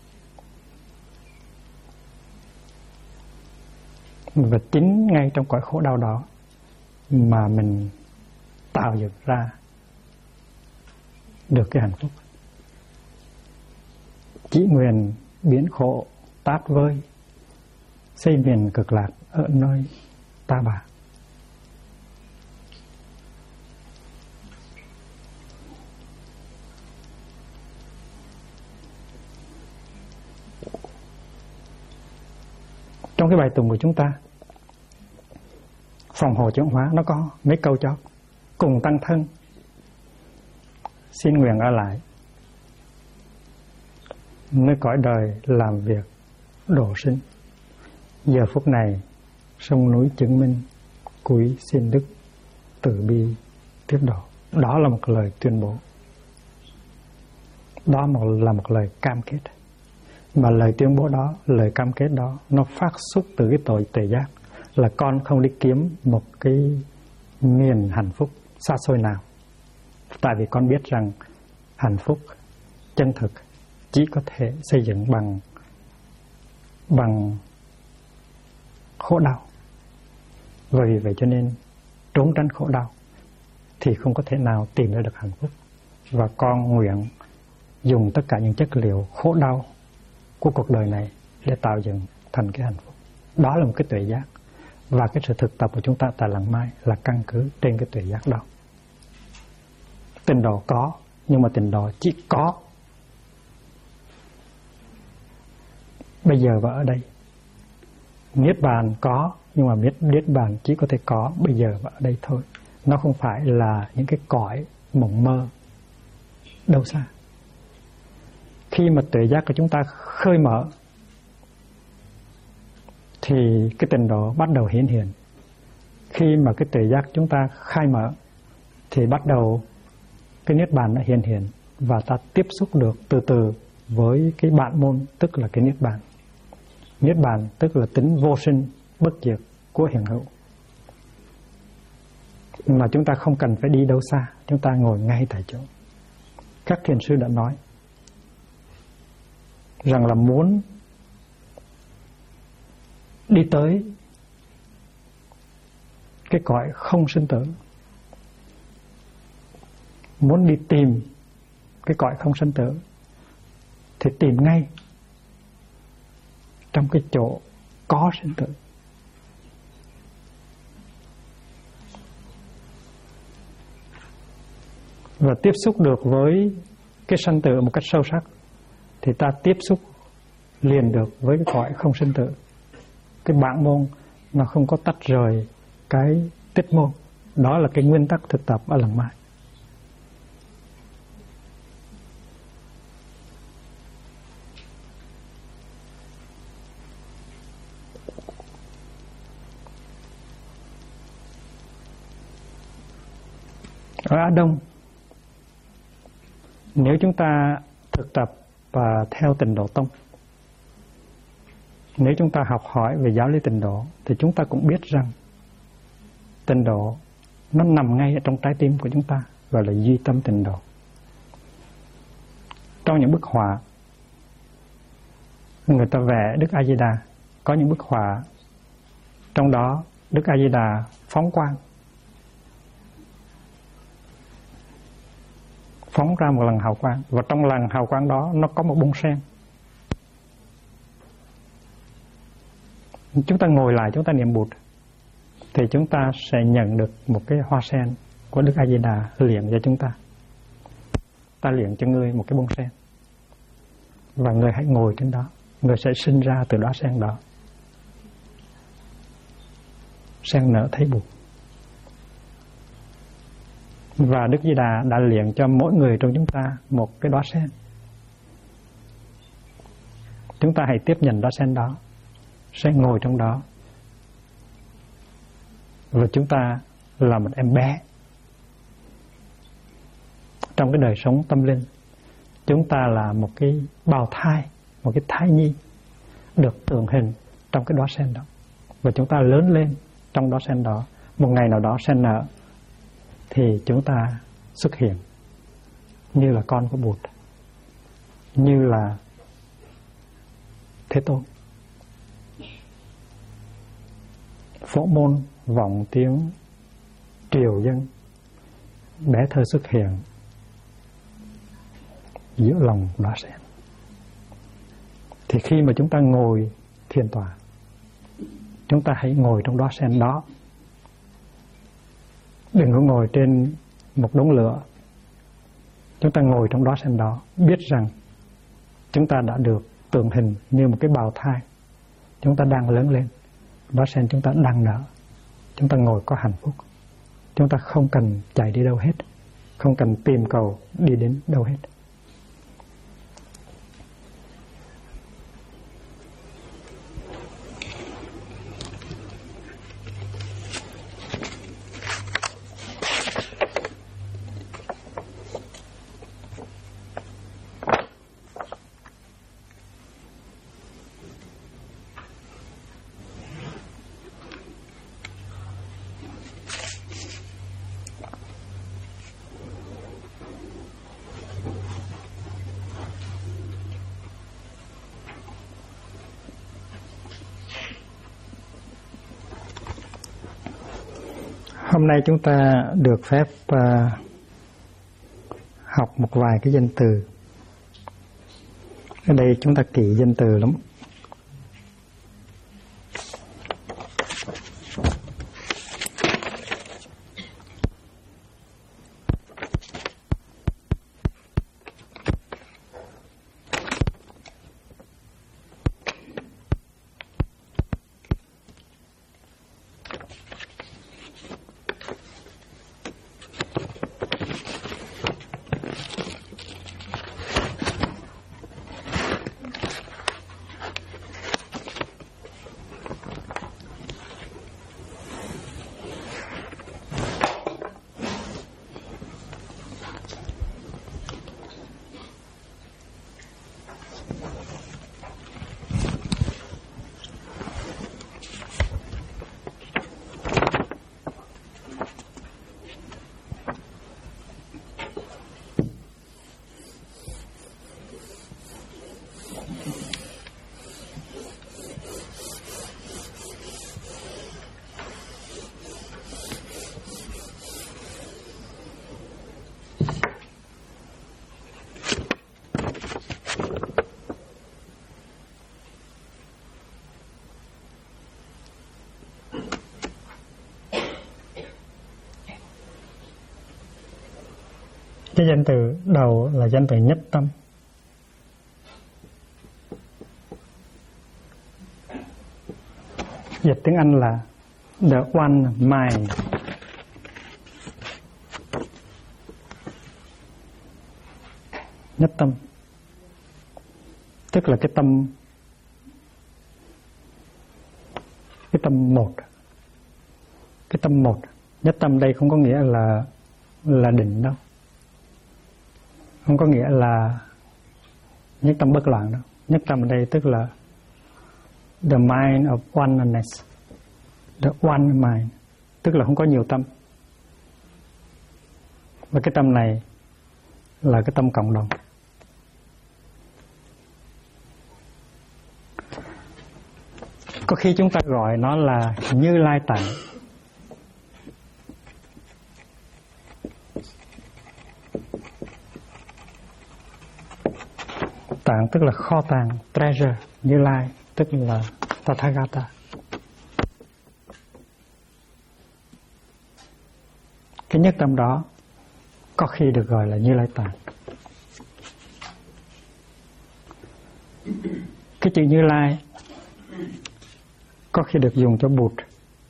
Và chính ngay trong cõi khổ đau đó mà mình tạo dựng ra được cái hạnh phúc. Chỉ nguyện biến khổ tát vơi, xây miền cực lạc ở nơi ta bà. Trong cái bài tụng của chúng ta, Phòng hộ chuyển hóa, nó có mấy câu cho: cùng tăng thân, xin nguyện ở lại nơi cõi đời làm việc độ sinh. Giờ phút này sông núi chứng minh, cúi xin đức từ bi tiếp độ. Đó là một lời tuyên bố, đó là một lời cam kết. Mà lời tuyên bố đó, lời cam kết đó, nó phát xuất từ cái tội tuệ giác, là con không đi kiếm một cái miền hạnh phúc xa xôi nào. Tại vì con biết rằng hạnh phúc chân thực chỉ có thể xây dựng bằng khổ đau. Vì vậy cho nên trốn tránh khổ đau thì không có thể nào tìm ra được hạnh phúc. Và con nguyện dùng tất cả những chất liệu khổ đau của cuộc đời này để tạo dựng thành cái hạnh phúc. Đó là một cái tuệ giác. Và cái sự thực tập của chúng ta tại Làng Mai là căn cứ trên cái tuệ giác đó. Tịnh độ có, nhưng mà tịnh độ chỉ có bây giờ và ở đây. Niết bàn có, nhưng mà niết bàn chỉ có thể có bây giờ và ở đây thôi. Nó không phải là những cái cõi mộng mơ đâu xa. Khi mà tuệ giác của chúng ta khơi mở thì cái tịnh độ bắt đầu hiển hiện. Khi mà cái tuệ giác chúng ta khai mở thì bắt đầu cái niết bàn nó hiện hiện, và ta tiếp xúc được từ từ với cái bản môn, tức là cái niết bàn. Niết bàn tức là tính vô sinh bất diệt của hiện hữu, mà chúng ta không cần phải đi đâu xa, chúng ta ngồi ngay tại chỗ. Các thiền sư đã nói rằng là muốn đi tới cái cõi không sinh tử, muốn đi tìm cái cõi không sinh tử thì tìm ngay trong cái chỗ có sinh tử. và tiếp xúc được với cái sanh tử một cách sâu sắc, thì ta tiếp xúc liền được với cái cõi không sinh tử. Cái bản môn nó không có tách rời cái tích môn. Đó là cái nguyên tắc thực tập ở lần mai. Ở Á Đông, nếu chúng ta thực tập và theo Tịnh Độ Tông, nếu chúng ta học hỏi về giáo lý Tịnh Độ, thì chúng ta cũng biết rằng Tịnh Độ nó nằm ngay ở trong trái tim của chúng ta, gọi là duy tâm Tịnh Độ. Trong những bức họa người ta vẽ Đức A Di Đà, có những bức họa trong đó Đức A Di Đà phóng quang, phóng ra một lần hào quang, và trong lần hào quang đó nó có một bông sen. Chúng ta ngồi lại, chúng ta niệm Bụt, thì chúng ta sẽ nhận được một cái hoa sen của Đức A Di Đà liệng cho chúng ta. Ta liệng cho ngươi một cái bông sen, và ngươi hãy ngồi trên đó, ngươi sẽ sinh ra từ đóa sen đó. Sen nở thấy Bụt. Và Đức Di Đà đã liệng cho mỗi người trong chúng ta một cái đóa sen. Chúng ta hãy tiếp nhận đóa sen đó, sẽ ngồi trong đó, và chúng ta là một em bé. Trong cái đời sống tâm linh, chúng ta là một cái bào thai, một cái thai nhi được tượng hình trong cái đóa sen đó, và chúng ta lớn lên trong đóa sen đó. Một ngày nào đó sen nở thì chúng ta xuất hiện như là con của Bụt, như là Thế Tôn. Phổ môn vọng tiếng triều dân, bé thơ xuất hiện giữa lòng đóa sen. Thì khi mà chúng ta ngồi thiền tọa, chúng ta hãy ngồi trong đóa sen đó. Đừng có ngồi trên một đống lửa. Chúng ta ngồi trong đóa sen đó, biết rằng chúng ta đã được tượng hình như một cái bào thai. Chúng ta đang lớn lên, đóa sen chúng ta đang nở. Chúng ta ngồi có hạnh phúc. Chúng ta không cần chạy đi đâu hết, không cần tìm cầu đi đến đâu hết. Hôm nay chúng ta được phép học một vài cái danh từ. Ở đây chúng ta kỹ danh từ lắm. Cái danh từ đầu là danh từ nhất tâm. Dịch tiếng Anh là the one mind. Nhất tâm, tức là cái tâm một. Cái tâm một. Nhất tâm đây không có nghĩa là định đâu, không có nghĩa là nhất tâm bất loạn đâu. Nhất tâm ở đây tức là the mind of oneness, the one mind, tức là không có nhiều tâm. Và cái tâm này là cái tâm cộng đồng. Có khi chúng ta gọi nó là Như Lai Tạng. Tạng tức là kho tàng, treasure. Như Lai tức là Tathagata. Cái nhất tâm đó có khi được gọi là Như Lai Tạng. Cái chữ Như Lai có khi được dùng cho Bụt.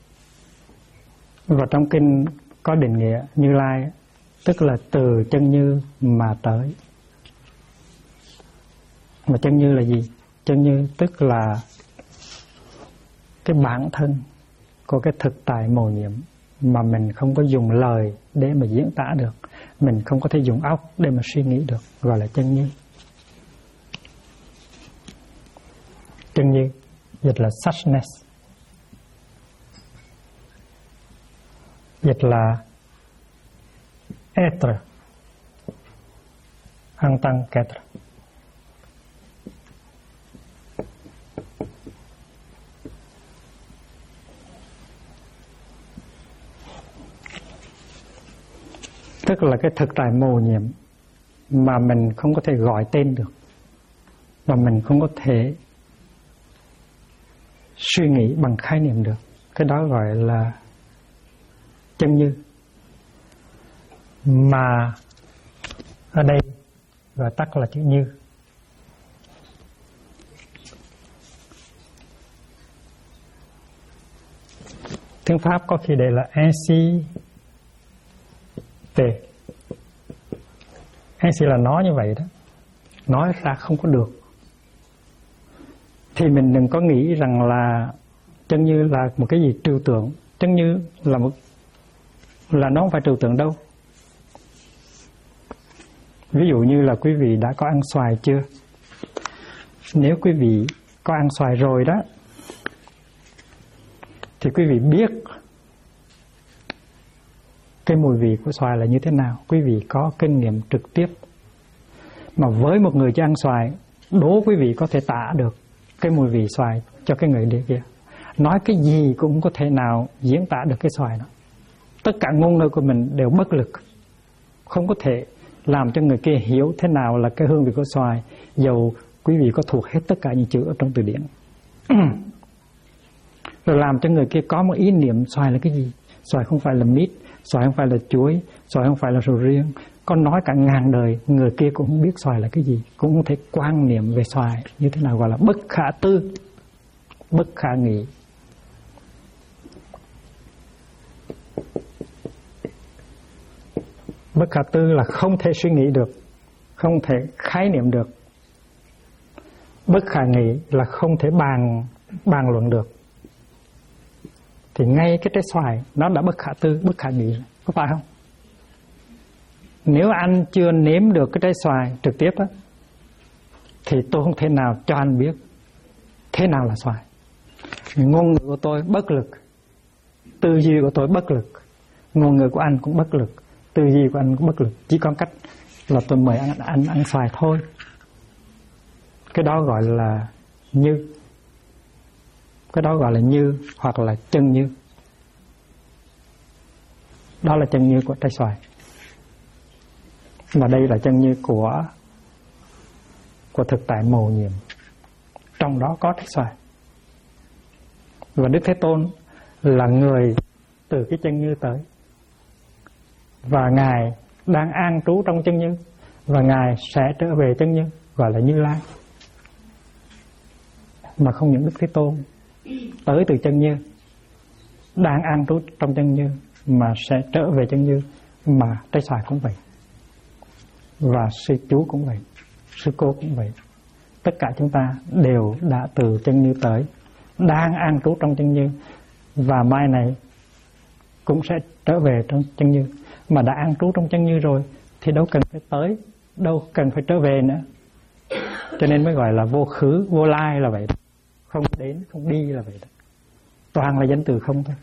Và trong kinh có định nghĩa Như Lai tức là từ chân như mà tới. Mà chân như là gì? Chân như tức là cái bản thân của cái thực tại mầu nhiệm mà mình không có dùng lời để mà diễn tả được, mình không có thể dùng óc để mà suy nghĩ được, gọi là chân như. Chân như dịch là suchness, dịch là être, en tant qu'être. Tức là cái thực tại mầu nhiệm mà mình không có thể gọi tên được, và mình không có thể suy nghĩ bằng khái niệm được. Cái đó gọi là chân như. Mà ở đây gọi tắt là chữ như. Tiếng Pháp có khi đây là ainsi. Ainsi là nói như vậy đó, nói ra không có được. Thì mình đừng có nghĩ rằng là chân như là một cái gì trừu tượng. Chân như là nó không phải trừu tượng đâu. Ví dụ như là quý vị đã có ăn xoài chưa? Nếu quý vị có ăn xoài rồi đó, thì quý vị biết cái mùi vị của xoài là như thế nào. Quý vị có kinh nghiệm trực tiếp. Mà với một người chưa ăn xoài, đố quý vị có thể tả được cái mùi vị xoài cho cái người đi kia. Nói cái gì cũng có thể nào diễn tả được cái xoài đó. Tất cả ngôn ngữ của mình đều bất lực, không có thể làm cho người kia hiểu thế nào là cái hương vị của xoài, dầu quý vị có thuộc hết tất cả những chữ ở trong từ điển. Rồi làm cho người kia có một ý niệm xoài là cái gì. Xoài không phải là mít, xoài không phải là chuối, xoài không phải là sầu riêng. Con nói cả ngàn đời, người kia cũng không biết xoài là cái gì, cũng không thể quan niệm về xoài như thế nào, gọi là bất khả tư, bất khả nghị. Bất khả tư là không thể suy nghĩ được, không thể khái niệm được. Bất khả nghị là không thể bàn luận được. Thì ngay cái trái xoài nó đã bất khả tư, bất khả nghị, có phải không? Nếu anh chưa nếm được cái trái xoài trực tiếp á, thì tôi không thể nào cho anh biết thế nào là xoài. Ngôn ngữ của tôi bất lực, tư duy của tôi bất lực, ngôn ngữ của anh cũng bất lực, tư duy của anh cũng bất lực. Chỉ có cách là tôi mời anh ăn xoài thôi. Cái đó gọi là như. Cái đó gọi là như hoặc là chân như. Đó là chân như của trái xoài. Và đây là chân như của thực tại mầu nhiệm. Trong đó có trái xoài. Và Đức Thế Tôn là người từ cái chân như tới. Và Ngài đang an trú trong chân Như, và Ngài sẽ trở về chân Như, gọi là Như Lai. Mà không những Đức Thế Tôn tới từ chân Như, đang an trú trong chân Như, mà sẽ trở về chân Như, mà Trái Xoài cũng vậy, và sư chú cũng vậy, sư cô cũng vậy. Tất cả chúng ta đều đã từ chân Như tới, đang an trú trong chân Như, và mai này cũng sẽ trở về trong chân Như. Mà đã an trú trong chân Như rồi thì đâu cần phải tới, đâu cần phải trở về nữa. Cho nên mới gọi là vô khứ, vô lai là vậy đó. Không đến, không đi là vậy đó. Toàn là danh từ không thôi.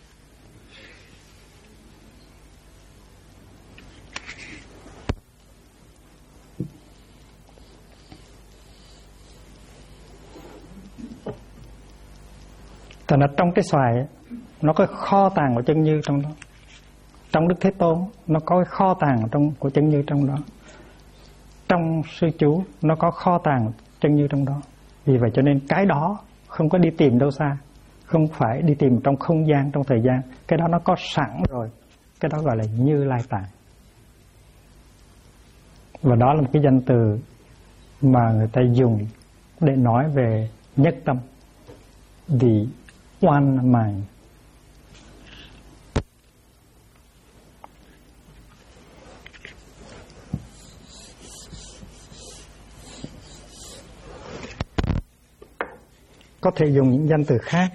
Thành ra trong Trái Xoài nó có kho tàng của chân Như trong đó. Trong Đức Thế Tôn nó có cái kho tàng của chân Như trong đó. Trong sư chú nó có kho tàng chân Như trong đó. Vì vậy cho nên cái đó không có đi tìm đâu xa, không phải đi tìm trong không gian, trong thời gian. Cái đó nó có sẵn rồi. Cái đó gọi là Như Lai tạng. Và đó là một cái danh từ mà người ta dùng để nói về nhất tâm, the one mind. Có thể dùng những danh từ khác.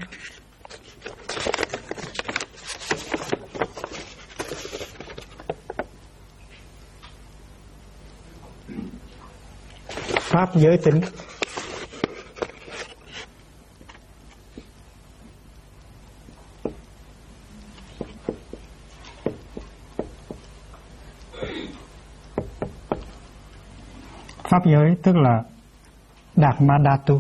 Pháp giới tính. Pháp giới tức là Dharma Dhatu.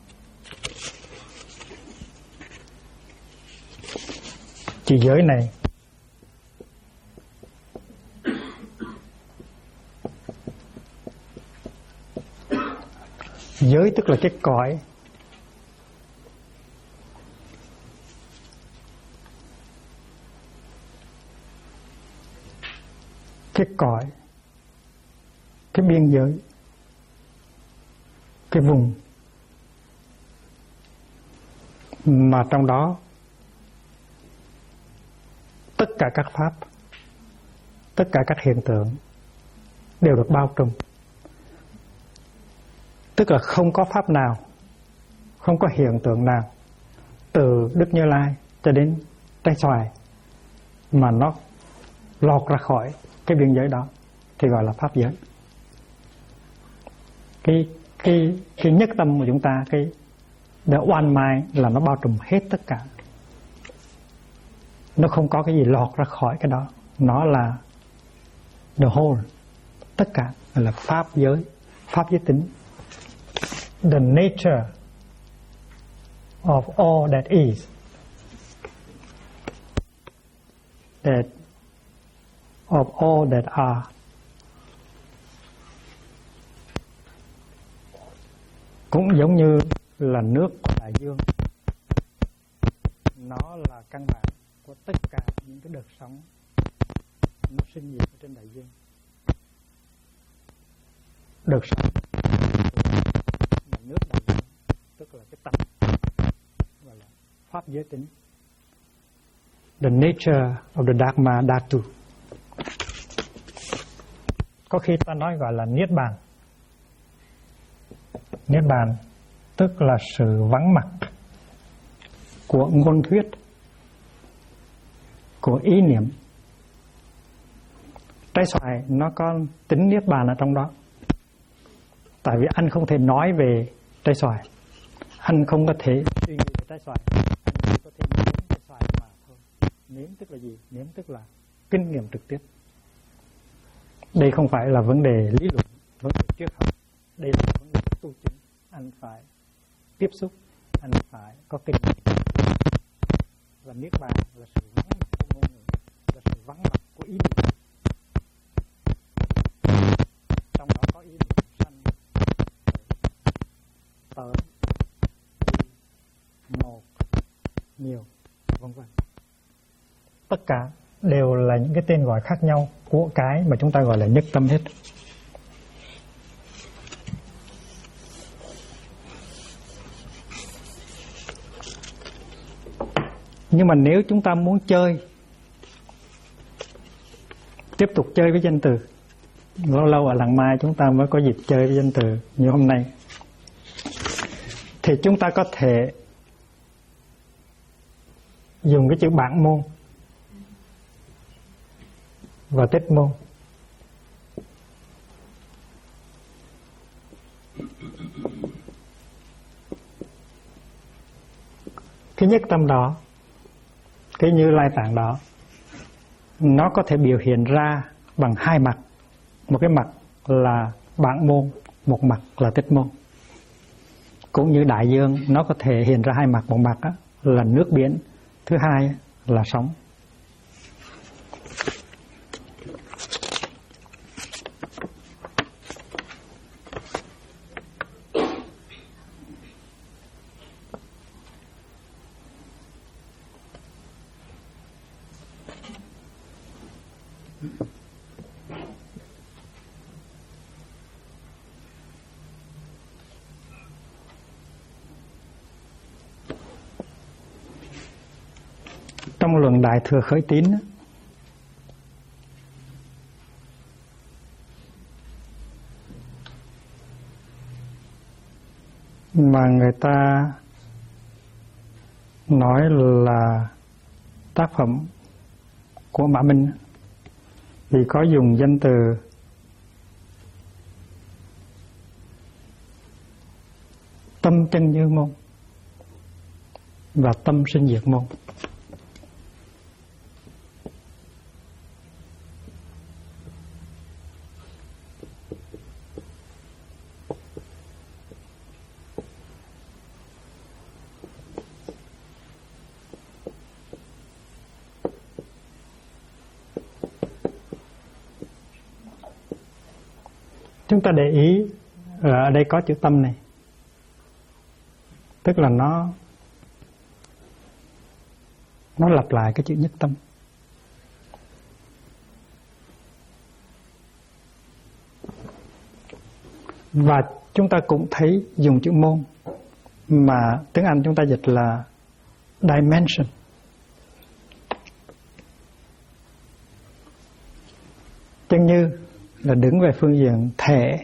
Chỉ giới này giới tức là cái cõi. Cái cõi, cái biên giới, cái vùng mà trong đó tất cả các pháp, tất cả các hiện tượng đều được bao trùm. Tức là không có pháp nào, không có hiện tượng nào từ Đức Như Lai cho đến Trái Xoài mà nó lọt ra khỏi cái biên giới đó, thì gọi là pháp giới. Cái nhất tâm của chúng ta, cái the one mind là nó bao trùm hết tất cả. Nó không có cái gì lọt ra khỏi cái đó. Nó là the whole, tất cả là pháp giới tính. The nature of all that is, that of all that are. Cũng giống như là nước của đại dương, nó là căn bản của tất cả những cái đợt sóng nó sinh diệt ở trên đại dương. Đợt sóng là nước đại dương, tức là cái tâm, gọi là pháp giới tính. The nature of the Dharma Dhatu. Có khi ta nói gọi là Niết Bàn. Niết Bàn tức là sự vắng mặt của ngôn thuyết, của ý niệm. Trái Xoài nó có tính Niết Bàn ở trong đó. Tại vì anh không thể nói về Trái Xoài, anh không có thể suy nghĩ về Trái Xoài, anh chỉ có thể nếm Trái Xoài mà thôi. Nếm tức là gì? Nếm tức là kinh nghiệm trực tiếp. Đây không phải là vấn đề lý luận, vấn đề triết học. Đây là vấn đề tu chứng. Anh phải tiếp xúc, anh phải có kinh nghiệm. Và Niết Bàn là sự vắng mặt của ngôn ngữ, là sự vắng mặt của ý niệm. Trong đó có ý niệm sanh, tới, đi, một, nhiều, vân vân. Tất cả đều là những cái tên gọi khác nhau của cái mà chúng ta gọi là nhất tâm hết. Nhưng mà nếu chúng ta muốn chơi, tiếp tục chơi với danh từ, lâu lâu ở Làng Mai chúng ta mới có dịp chơi với danh từ như hôm nay, thì chúng ta có thể dùng cái chữ bản môn và tích môn. Cái nhất tâm đó, cái Như Lai Tạng đó, nó có thể biểu hiện ra bằng hai mặt. Một cái mặt là bản môn, một mặt là tích môn. Cũng như đại dương, nó có thể hiện ra hai mặt. Một mặt là nước biển, thứ hai là sóng. Trong luận Đại Thừa Khởi Tín mà người ta nói là tác phẩm của Mã Minh thì có dùng danh từ tâm chân như môn và tâm sinh diệt môn. Chúng ta để ý ở đây có chữ tâm này, tức là nó lặp lại cái chữ nhất tâm. Và chúng ta cũng thấy dùng chữ môn mà tiếng Anh chúng ta dịch là dimension. Chân như là đứng về phương diện thể,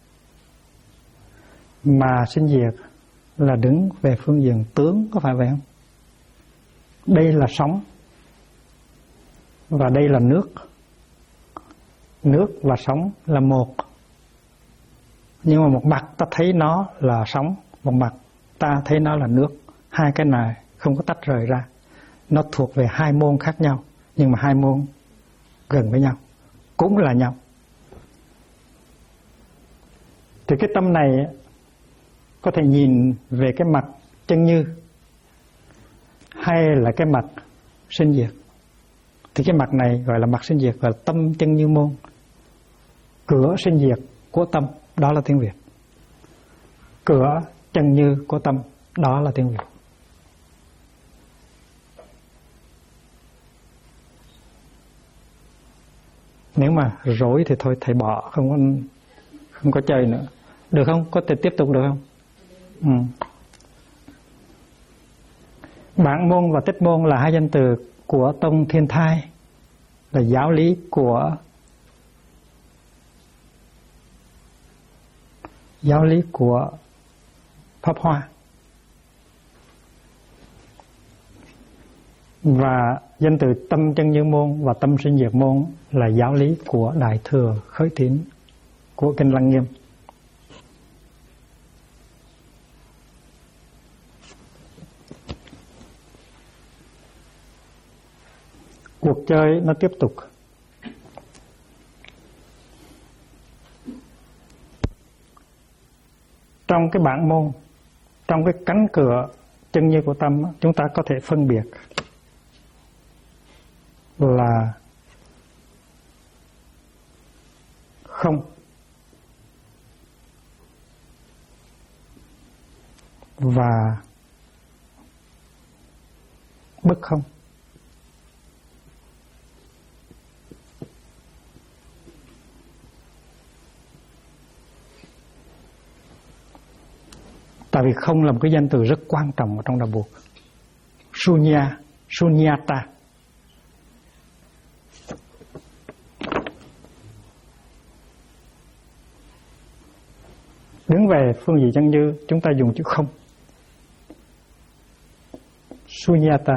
mà sinh diệt là đứng về phương diện tướng, có phải vậy không? Đây là sóng và đây là nước. Nước và sóng là một, nhưng mà một mặt ta thấy nó là sóng, một mặt ta thấy nó là nước. Hai cái này không có tách rời ra, nó thuộc về hai môn khác nhau, nhưng mà hai môn gần với nhau, cũng là nhau. Thì cái tâm này có thể nhìn về cái mặt chân như hay là cái mặt sinh diệt. Thì cái mặt này gọi là mặt sinh diệt, gọi là tâm chân như môn, cửa sinh diệt của tâm, đó là tiếng Việt. Cửa chân như của tâm, đó là tiếng Việt. Nếu mà rối thì thôi thầy bỏ, không có chơi nữa. Được không? Có thể tiếp tục được không? Bản môn và tích môn là hai danh từ của tông Thiên Thai, là giáo lý của Pháp Hoa. Và danh từ tâm chân như môn và tâm sinh diệt môn là giáo lý của Đại Thừa Khởi Tín của Kinh Lăng Nghiêm. Cuộc chơi nó tiếp tục. Trong cái bản môn, trong cái cánh cửa chân như của tâm, chúng ta có thể phân biệt là không và bất không. Tại vì không là một cái danh từ rất quan trọng ở trong đạo Buddha. Sunya, sunyata. Đứng về phương diện chân như, chúng ta dùng chữ không. Sunyata.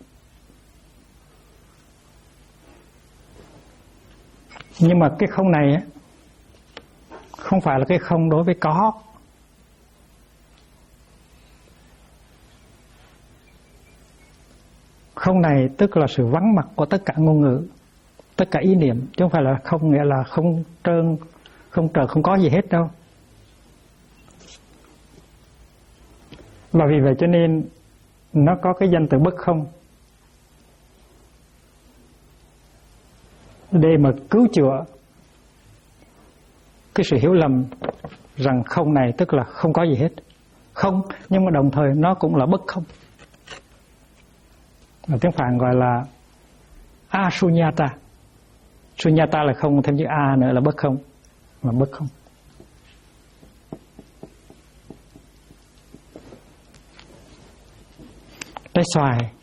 Nhưng mà cái không này á, không phải là cái không đối với có. Không này tức là sự vắng mặt của tất cả ngôn ngữ, tất cả ý niệm, chứ không phải là không nghĩa là không trơn, không trời, không có gì hết đâu. Và vì vậy cho nên nó có cái danh từ bất không để mà cứu chữa cái sự hiểu lầm rằng không này tức là không có gì hết. Không, nhưng mà đồng thời nó cũng là bất không. Ở tiếng Phạn gọi là asunyata. Sunyata là không, thêm chữ a nữa là bất không, là bất không. Trái xoài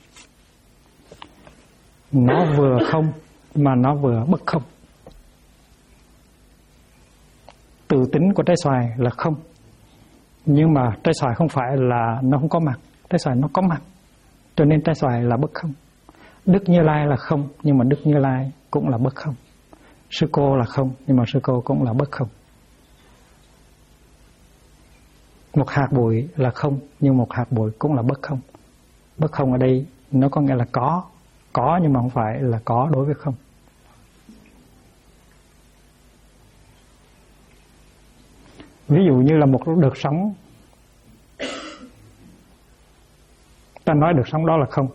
nó vừa không mà nó vừa bất không. Tự tính của trái xoài là không, nhưng mà trái xoài không phải là nó không có mặt, trái xoài nó có mặt, cho nên trái xoài là bất không. Đức Như Lai là không, nhưng mà Đức Như Lai cũng là bất không. Sư cô là không, nhưng mà sư cô cũng là bất không. Một hạt bụi là không, nhưng một hạt bụi cũng là bất không. Bất không ở đây nó có nghĩa là có nhưng mà không phải là có đối với không. Ví dụ như là một đợt sóng, ta nói đợt sóng đó là không.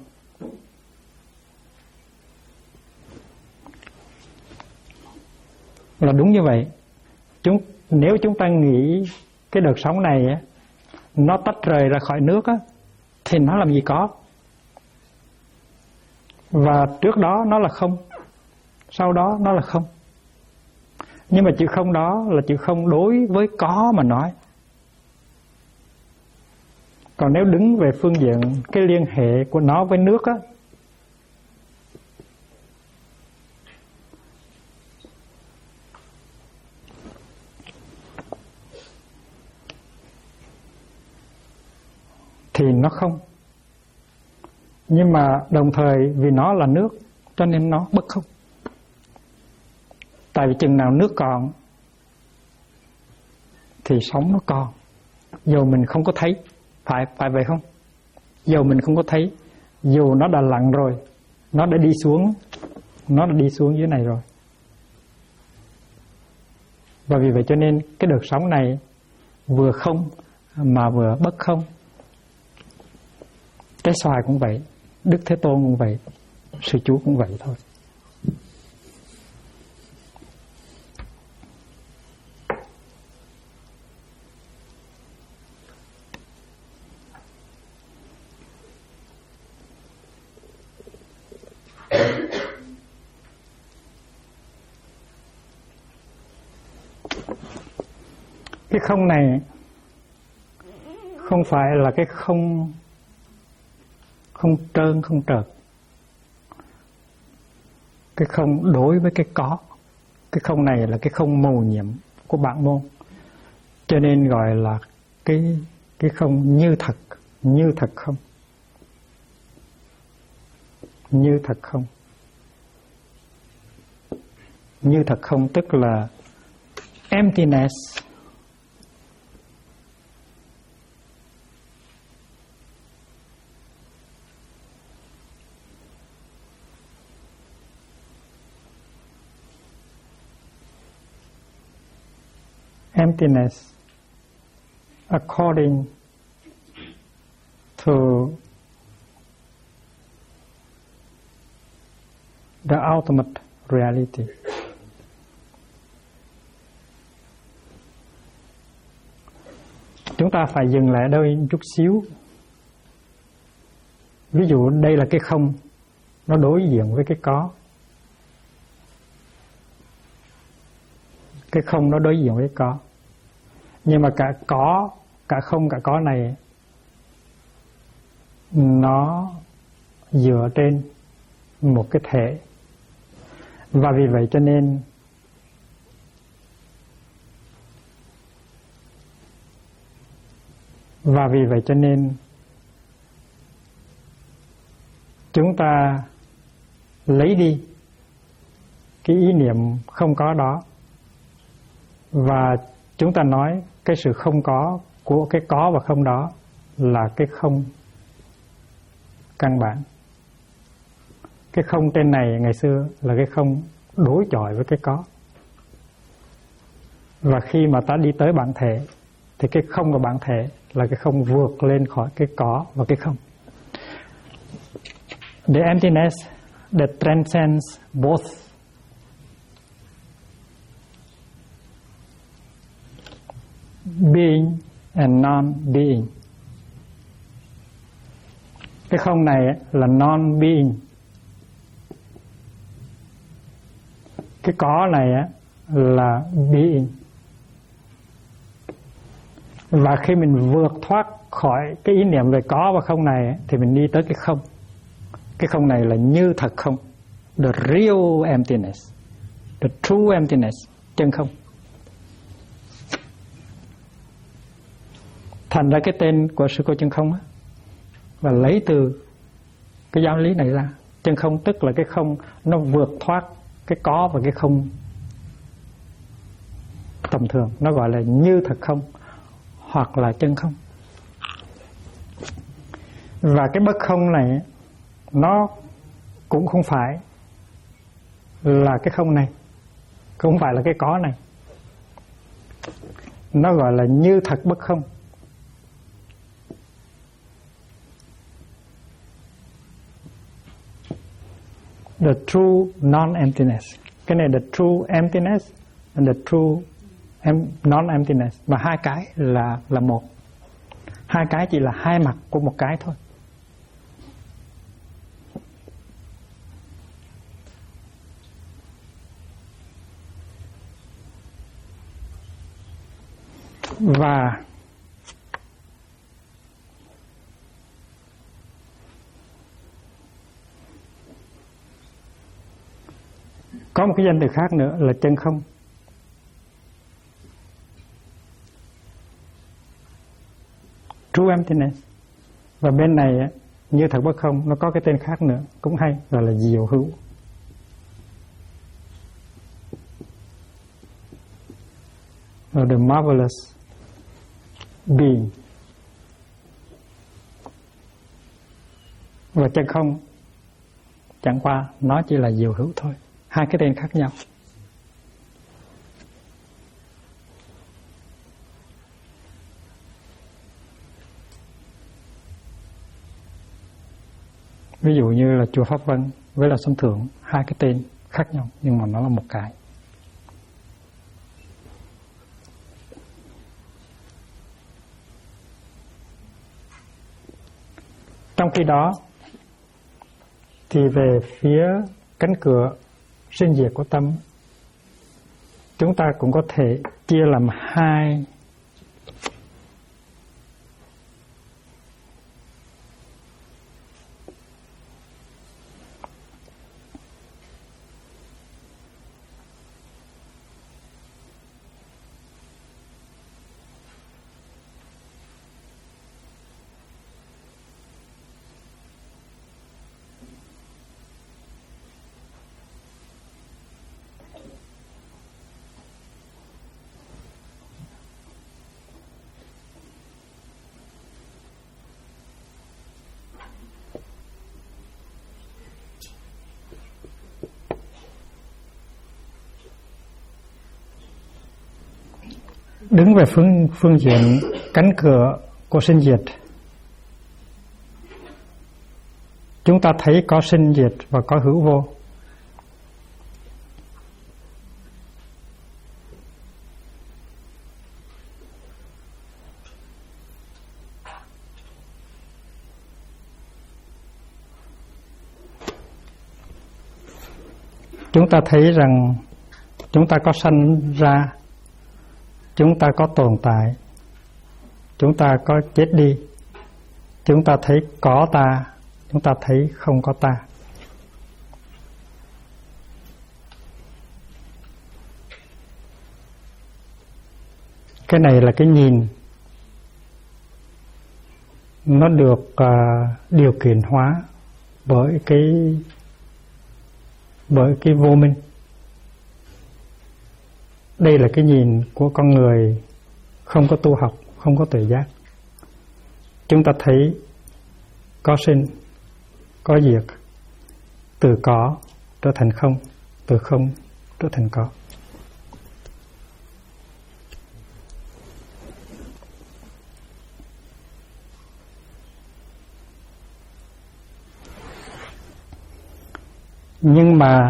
Là đúng như vậy. Nếu chúng ta nghĩ cái đợt sóng này á, nó tách rời ra khỏi nước á, thì nó làm gì có. Và trước đó nó là không, sau đó nó là không. Nhưng mà chữ không đó là chữ không đối với có mà nói. Còn nếu đứng về phương diện cái liên hệ của nó với nước á, thì nó không. Nhưng mà đồng thời vì nó là nước cho nên nó bất không. Tại vì chừng nào nước còn thì sóng nó còn, dù mình không có thấy. Phải vậy không? Dù mình không có thấy, dù nó đã lặn rồi, nó đã đi xuống dưới này rồi. Và vì vậy cho nên cái đợt sóng này vừa không mà vừa bất không. Trái xoài cũng vậy, Đức Thế Tôn cũng vậy, Sư Chú cũng vậy thôi. Cái không này không phải là cái không trơn, không trợt. Cái không đối với cái có. Cái không này là cái không mầu nhiệm của bản môn. Cho nên gọi là cái không như thật không. Như thật không. Như thật không tức là emptiness. Emptiness according to the ultimate reality. Chúng ta phải dừng lại đây một chút xíu. Ví dụ đây là cái không, nó đối diện với cái có. Cái không nó đối diện với có. Nhưng mà cả có cả không cả có này nó dựa trên một cái thể. Và vì vậy cho nên chúng ta lấy đi cái ý niệm không có đó, và chúng ta nói cái sự không có của cái có và không đó là cái không căn bản. Cái không trên này ngày xưa là cái không đối chọi với cái có. Và khi mà ta đi tới bản thể thì cái không của bản thể là cái không vượt lên khỏi cái có và cái không. The emptiness that transcends both being and non-being. Cái không này là non-being. Cái có này là being. Và khi mình vượt thoát khỏi cái ý niệm về có và không này thì mình đi tới cái không. Cái không này là như thật không. The real emptiness. The true emptiness. Chân không. Thành ra cái tên của sư cô chân không á, và lấy từ cái giáo lý này ra. Chân không tức là cái không nó vượt thoát cái có và cái không tầm thường. Nó gọi là như thật không hoặc là chân không. Và cái bất không này nó cũng không phải là cái không này, không phải là cái có này. Nó gọi là như thật bất không. The true non-emptiness. Cái này the true emptiness and the true non-emptiness. Và hai cái là một. Hai cái chỉ là hai mặt của một cái thôi. Và có một cái danh từ khác nữa là chân không. True emptiness. Và bên này như thật bất không, nó có cái tên khác nữa cũng hay, gọi là diệu hữu. The marvelous being. Và chân không chẳng qua nó chỉ là diệu hữu thôi. Hai cái tên khác nhau. Ví dụ như là chùa Pháp Vân với là Sông Thượng, hai cái tên khác nhau nhưng mà nó là một cái. Trong khi đó thì về phía cánh cửa sinh diệt của tâm, chúng ta cũng có thể chia làm hai đứng về phương diện cánh cửa của sinh diệt. Chúng ta thấy có sinh diệt và có hữu vô. Chúng ta thấy rằng chúng ta có sanh ra, chúng ta có tồn tại, chúng ta có chết đi, chúng ta thấy có ta, chúng ta thấy không có ta. Cái này là cái nhìn nó được điều kiện hóa bởi cái vô minh. Đây là cái nhìn của con người không có tu học, không có tuệ giác. Chúng ta thấy có sinh, có diệt, từ có trở thành không, từ không trở thành có. Nhưng mà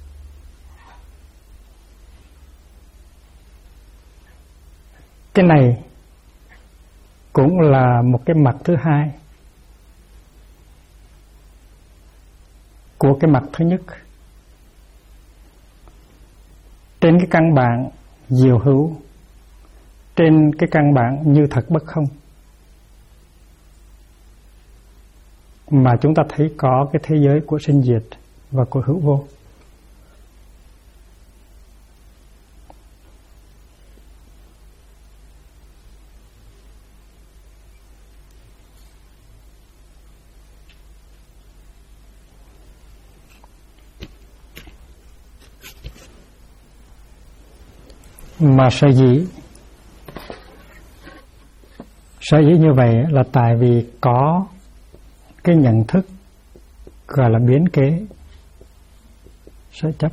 cái này cũng là một cái mặt thứ hai của cái mặt thứ nhất. Trên cái căn bản diệu hữu, trên cái căn bản như thật bất không, mà chúng ta thấy có cái thế giới của sinh diệt và của hữu vô. Mà sở dĩ như vậy là tại vì có cái nhận thức gọi là biến kế sở chấp.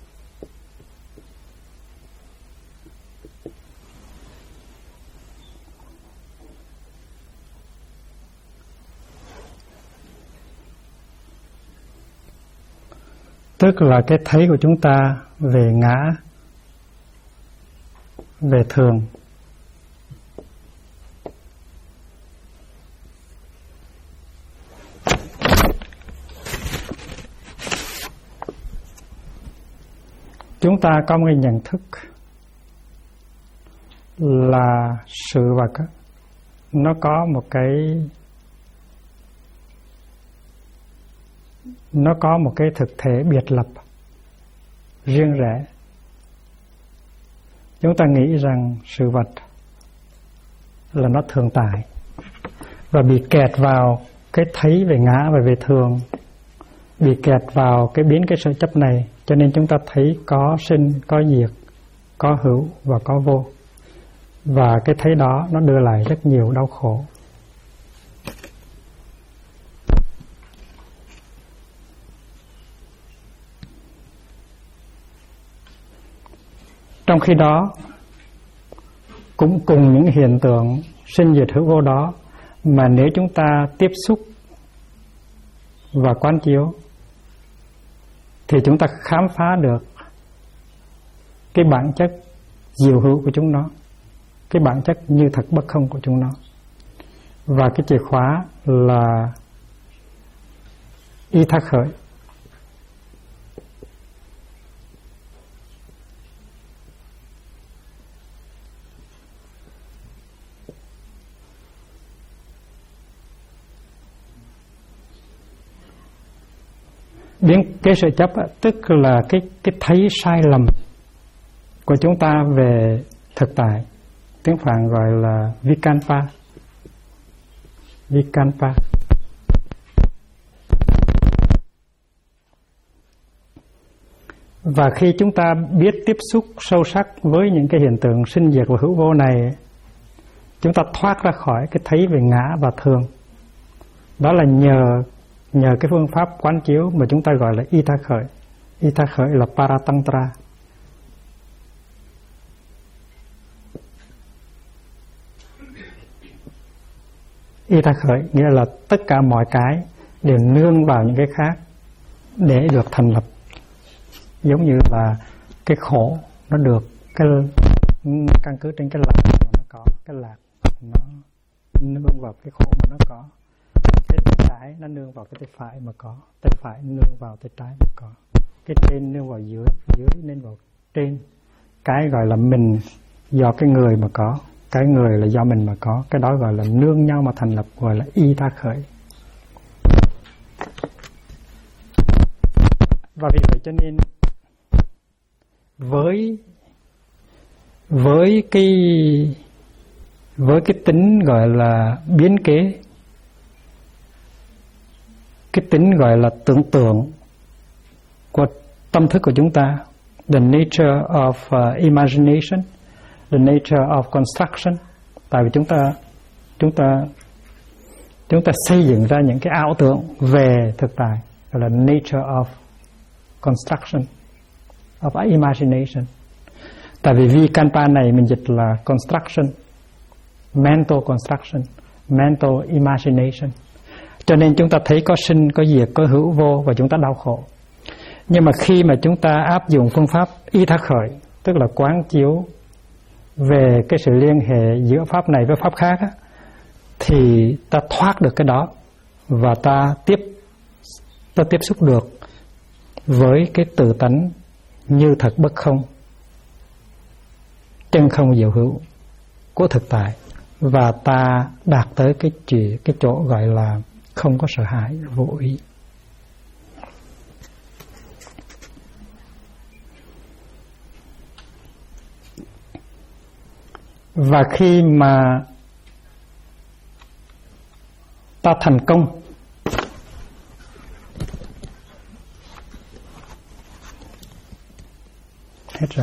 Tức là cái thấy của chúng ta về ngã, về thường, chúng ta có một cái nhận thức là sự vật nó có một cái thực thể biệt lập, riêng rẽ. Chúng ta nghĩ rằng sự vật là nó thường tại và bị kẹt vào cái thấy về ngã và về thường, bị kẹt vào cái biến cái sở chấp này, cho nên chúng ta thấy có sinh, có diệt, có hữu và có vô. Và cái thấy đó nó đưa lại rất nhiều đau khổ. Trong khi đó, cũng cùng những hiện tượng sinh diệt hữu vô đó, mà nếu chúng ta tiếp xúc và quán chiếu thì chúng ta khám phá được cái bản chất diệu hữu của chúng nó, cái bản chất như thật bất không của chúng nó. Và cái chìa khóa là y thác khởi. Biến cái sự chấp tức là cái thấy sai lầm của chúng ta về thực tại. Tiếng Phạn gọi là vikalpa. Vikalpa. Và khi chúng ta biết tiếp xúc sâu sắc với những cái hiện tượng sinh diệt và hữu vô này, chúng ta thoát ra khỏi cái thấy về ngã và thường. Đó là nhờ cái phương pháp quán chiếu mà chúng ta gọi là y thác khởi. Y thác khởi là paratantra. Y thác khởi nghĩa là tất cả mọi cái đều nương vào những cái khác để được thành lập. Giống như là cái khổ nó được cái căn cứ trên cái lạc mà nó có, cái lạc nó nương vào cái khổ mà nó có. Cái tay trái nó nương vào cái tay phải mà có, tay phải nương vào tay trái mà có, cái trên nương vào dưới, dưới nương vào trên. Cái gọi là mình do cái người mà có, cái người là do mình mà có, cái đó gọi là nương nhau mà thành lập, gọi là y ta khởi. Và vì vậy cho nên với cái tính gọi là biến kế, cái tính gọi là tưởng tượng của tâm thức của chúng ta, the nature of imagination, the nature of construction. Tại vì chúng ta xây dựng ra những cái ảo tưởng về thực tại, gọi là nature of construction, of imagination. Tại vì Vikalpa này mình dịch là construction, mental construction, mental imagination. Cho nên chúng ta thấy có sinh, có diệt, có hữu vô và chúng ta đau khổ. Nhưng mà khi mà chúng ta áp dụng phương pháp y thác khởi, tức là quán chiếu về cái sự liên hệ giữa pháp này với pháp khác á, thì ta thoát được cái đó và ta tiếp xúc được với cái tự tánh như thật bất không, chân không diệu hữu của thực tại, và ta đạt tới cái chỗ gọi là không có sợ hãi, vô ý. Và khi mà ta thành công hết rồi,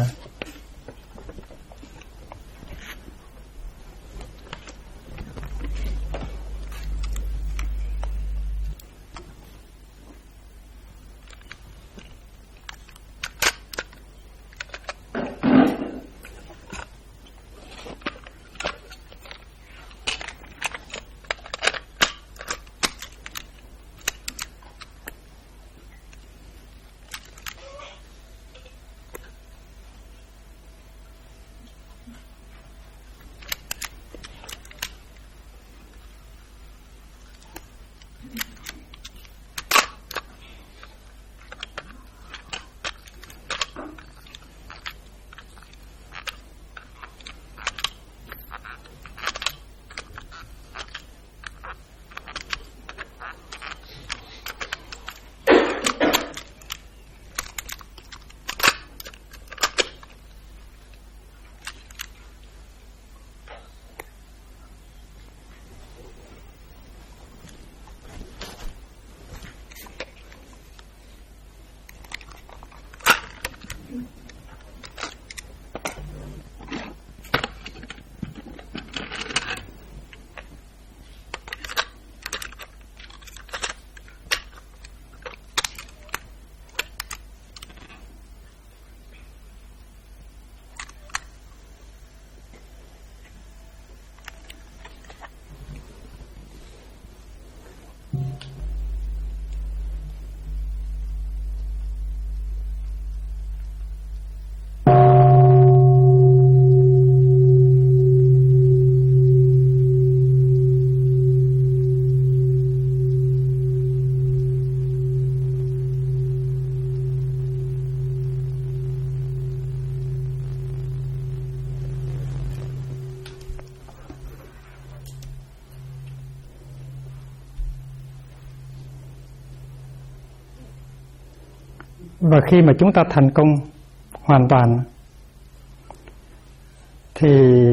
Và khi mà chúng ta thành công hoàn toàn thì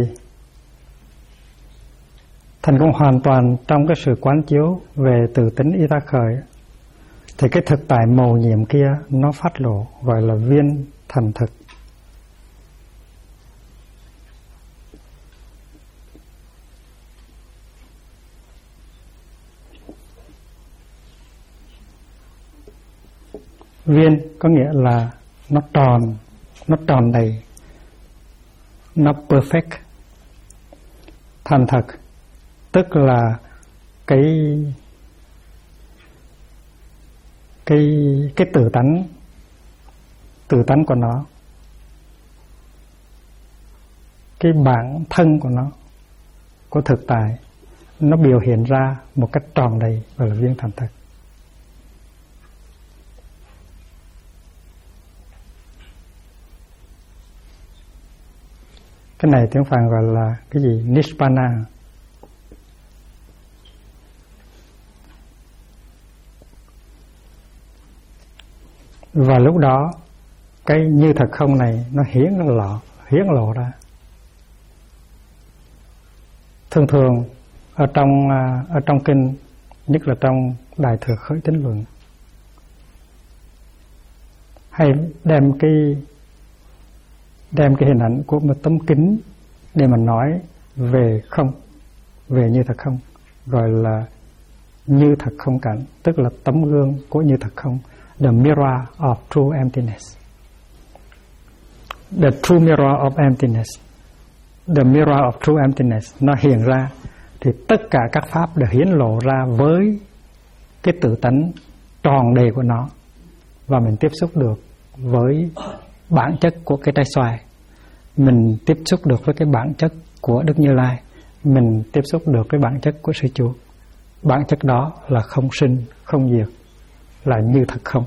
thành công hoàn toàn trong cái sự quán chiếu về từ tính y ta khởi, thì cái thực tại mầu nhiệm kia nó phát lộ, gọi là viên thành thực. Viên có nghĩa là nó tròn đầy, nó perfect. Thành thật tức là cái tự tánh của nó, cái bản thân của nó, của thực tại, nó biểu hiện ra một cách tròn đầy, gọi là viên thành thật. Cái này tiếng Phạn gọi là cái gì? Nibbana. Và lúc đó cái như thật không này nó hiển lộ ra. Thường thường ở trong kinh, nhất là trong Đại Thừa Khởi Tín Luận, hay đem cái hình ảnh của một tấm kính để mà nói về không, về như thật không, gọi là như thật không cảnh, tức là tấm gương của như thật không. The mirror of true emptiness. The true mirror of emptiness. The mirror of true emptiness. Nó hiện ra thì tất cả các pháp đều hiển lộ ra với cái tự tánh tròn đầy của nó. Và mình tiếp xúc được với bản chất của cái trái xoài. Mình tiếp xúc được với cái bản chất của Đức Như Lai. Mình tiếp xúc được với bản chất của Sư Chúa. Bản chất đó là không sinh, không diệt, là như thật không.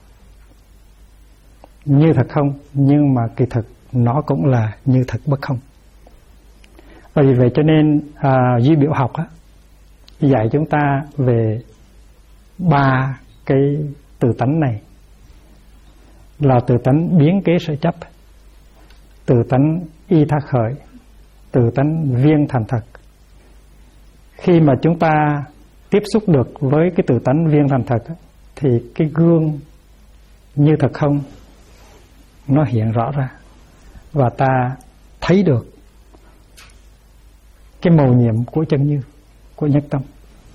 Như thật không, nhưng mà kỳ thực nó cũng là như thật bất không. Và vì vậy cho nên duy biểu học dạy chúng ta về ba cái tự tánh này, là tự tánh biến kế sở chấp, tự tánh y tha khởi, tự tánh viên thành thật. Khi mà chúng ta tiếp xúc được với cái tự tánh viên thành thật thì cái gương như thật không nó hiện rõ ra, và ta thấy được cái mầu nhiệm của chân như, của nhất tâm.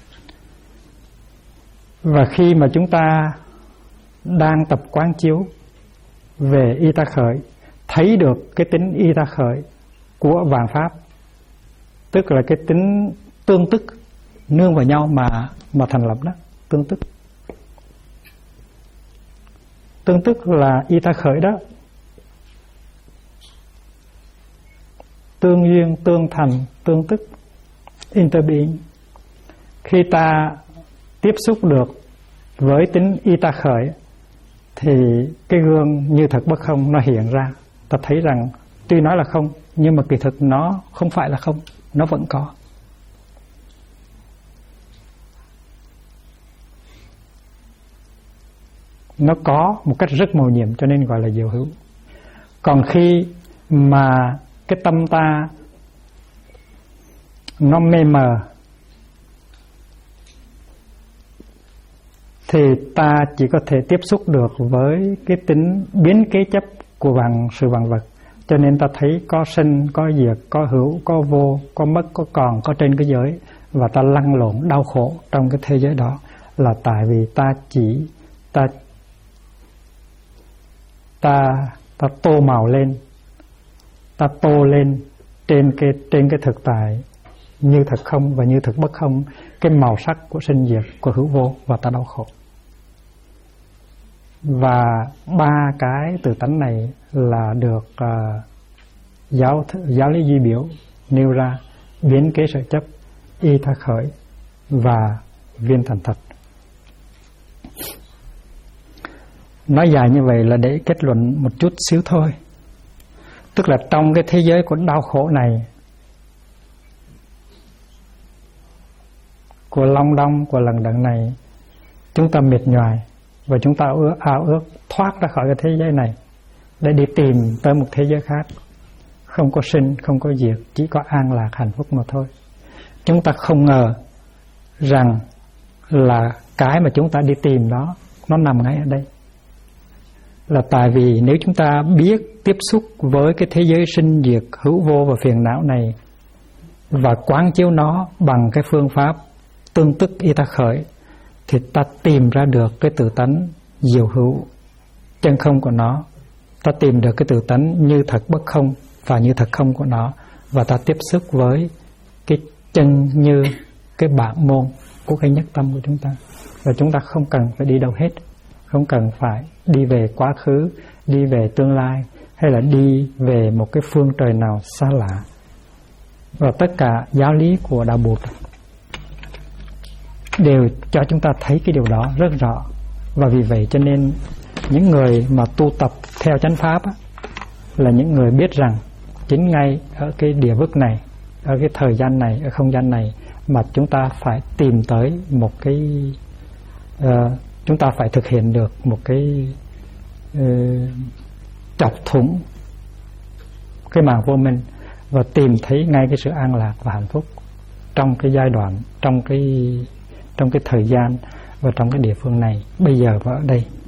Và khi mà chúng ta đang tập quán chiếu về y ta khởi, thấy được cái tính y ta khởi của vạn pháp, tức là cái tính tương tức nương vào nhau mà thành lập đó. Tương tức là y ta khởi đó. Tương duyên, tương thành, tương tức, interbeing. Khi ta tiếp xúc được với tính y ta khởi thì cái gương như thật bất không nó hiện ra. Ta thấy rằng tuy nói là không, nhưng mà kỳ thực nó không phải là không, nó vẫn có. Nó có một cách rất mầu nhiệm, cho nên gọi là diệu hữu. Còn khi mà cái tâm ta nó mê mờ thì ta chỉ có thể tiếp xúc được với cái tính biến kế chấp của sự vạn vật. Cho nên ta thấy có sinh, có diệt, có hữu, có vô, có mất, có còn, có trên cái giới, và ta lăn lộn đau khổ trong cái thế giới đó, là tại vì ta tô màu lên, ta tô lên trên cái thực tại như thật không và như thật bất không, cái màu sắc của sinh diệt, của hữu vô, và ta đau khổ. Và ba cái tự tánh này là được giáo lý duy biểu nêu ra: biến kế sở chấp, y tha khởi và viên thành thật. Nói dài như vậy là để kết luận một chút xíu thôi. Tức là trong cái thế giới của đau khổ này, của long đong, của lần đận này, chúng ta mệt nhoài và chúng ta ao ước thoát ra khỏi cái thế giới này để đi tìm tới một thế giới khác, không có sinh, không có diệt, chỉ có an lạc hạnh phúc mà thôi. Chúng ta không ngờ rằng là cái mà chúng ta đi tìm đó nó nằm ngay ở đây. Là tại vì nếu chúng ta biết tiếp xúc với cái thế giới sinh diệt, hữu vô và phiền não này, và quán chiếu nó bằng cái phương pháp tương tức y ta khởi, thì ta tìm ra được cái tự tánh diệu hữu chân không của nó. Ta tìm được cái tự tánh như thật bất không và như thật không của nó, và ta tiếp xúc với cái chân như cái bản môn của cái nhất tâm của chúng ta. Và chúng ta không cần phải đi đâu hết, không cần phải đi về quá khứ, đi về tương lai, hay là đi về một cái phương trời nào xa lạ. Và tất cả giáo lý của Đạo Bụt đều cho chúng ta thấy cái điều đó rất rõ. Và vì vậy cho nên những người mà tu tập theo chánh pháp là những người biết rằng chính ngay ở cái địa vực này, ở cái thời gian này, ở không gian này, mà chúng ta phải tìm tới một cái chúng ta phải thực hiện được một cái chọc thủng cái màn vô minh và tìm thấy ngay cái sự an lạc và hạnh phúc trong cái giai đoạn, trong cái thời gian và trong cái địa phương này bây giờ và ở đây.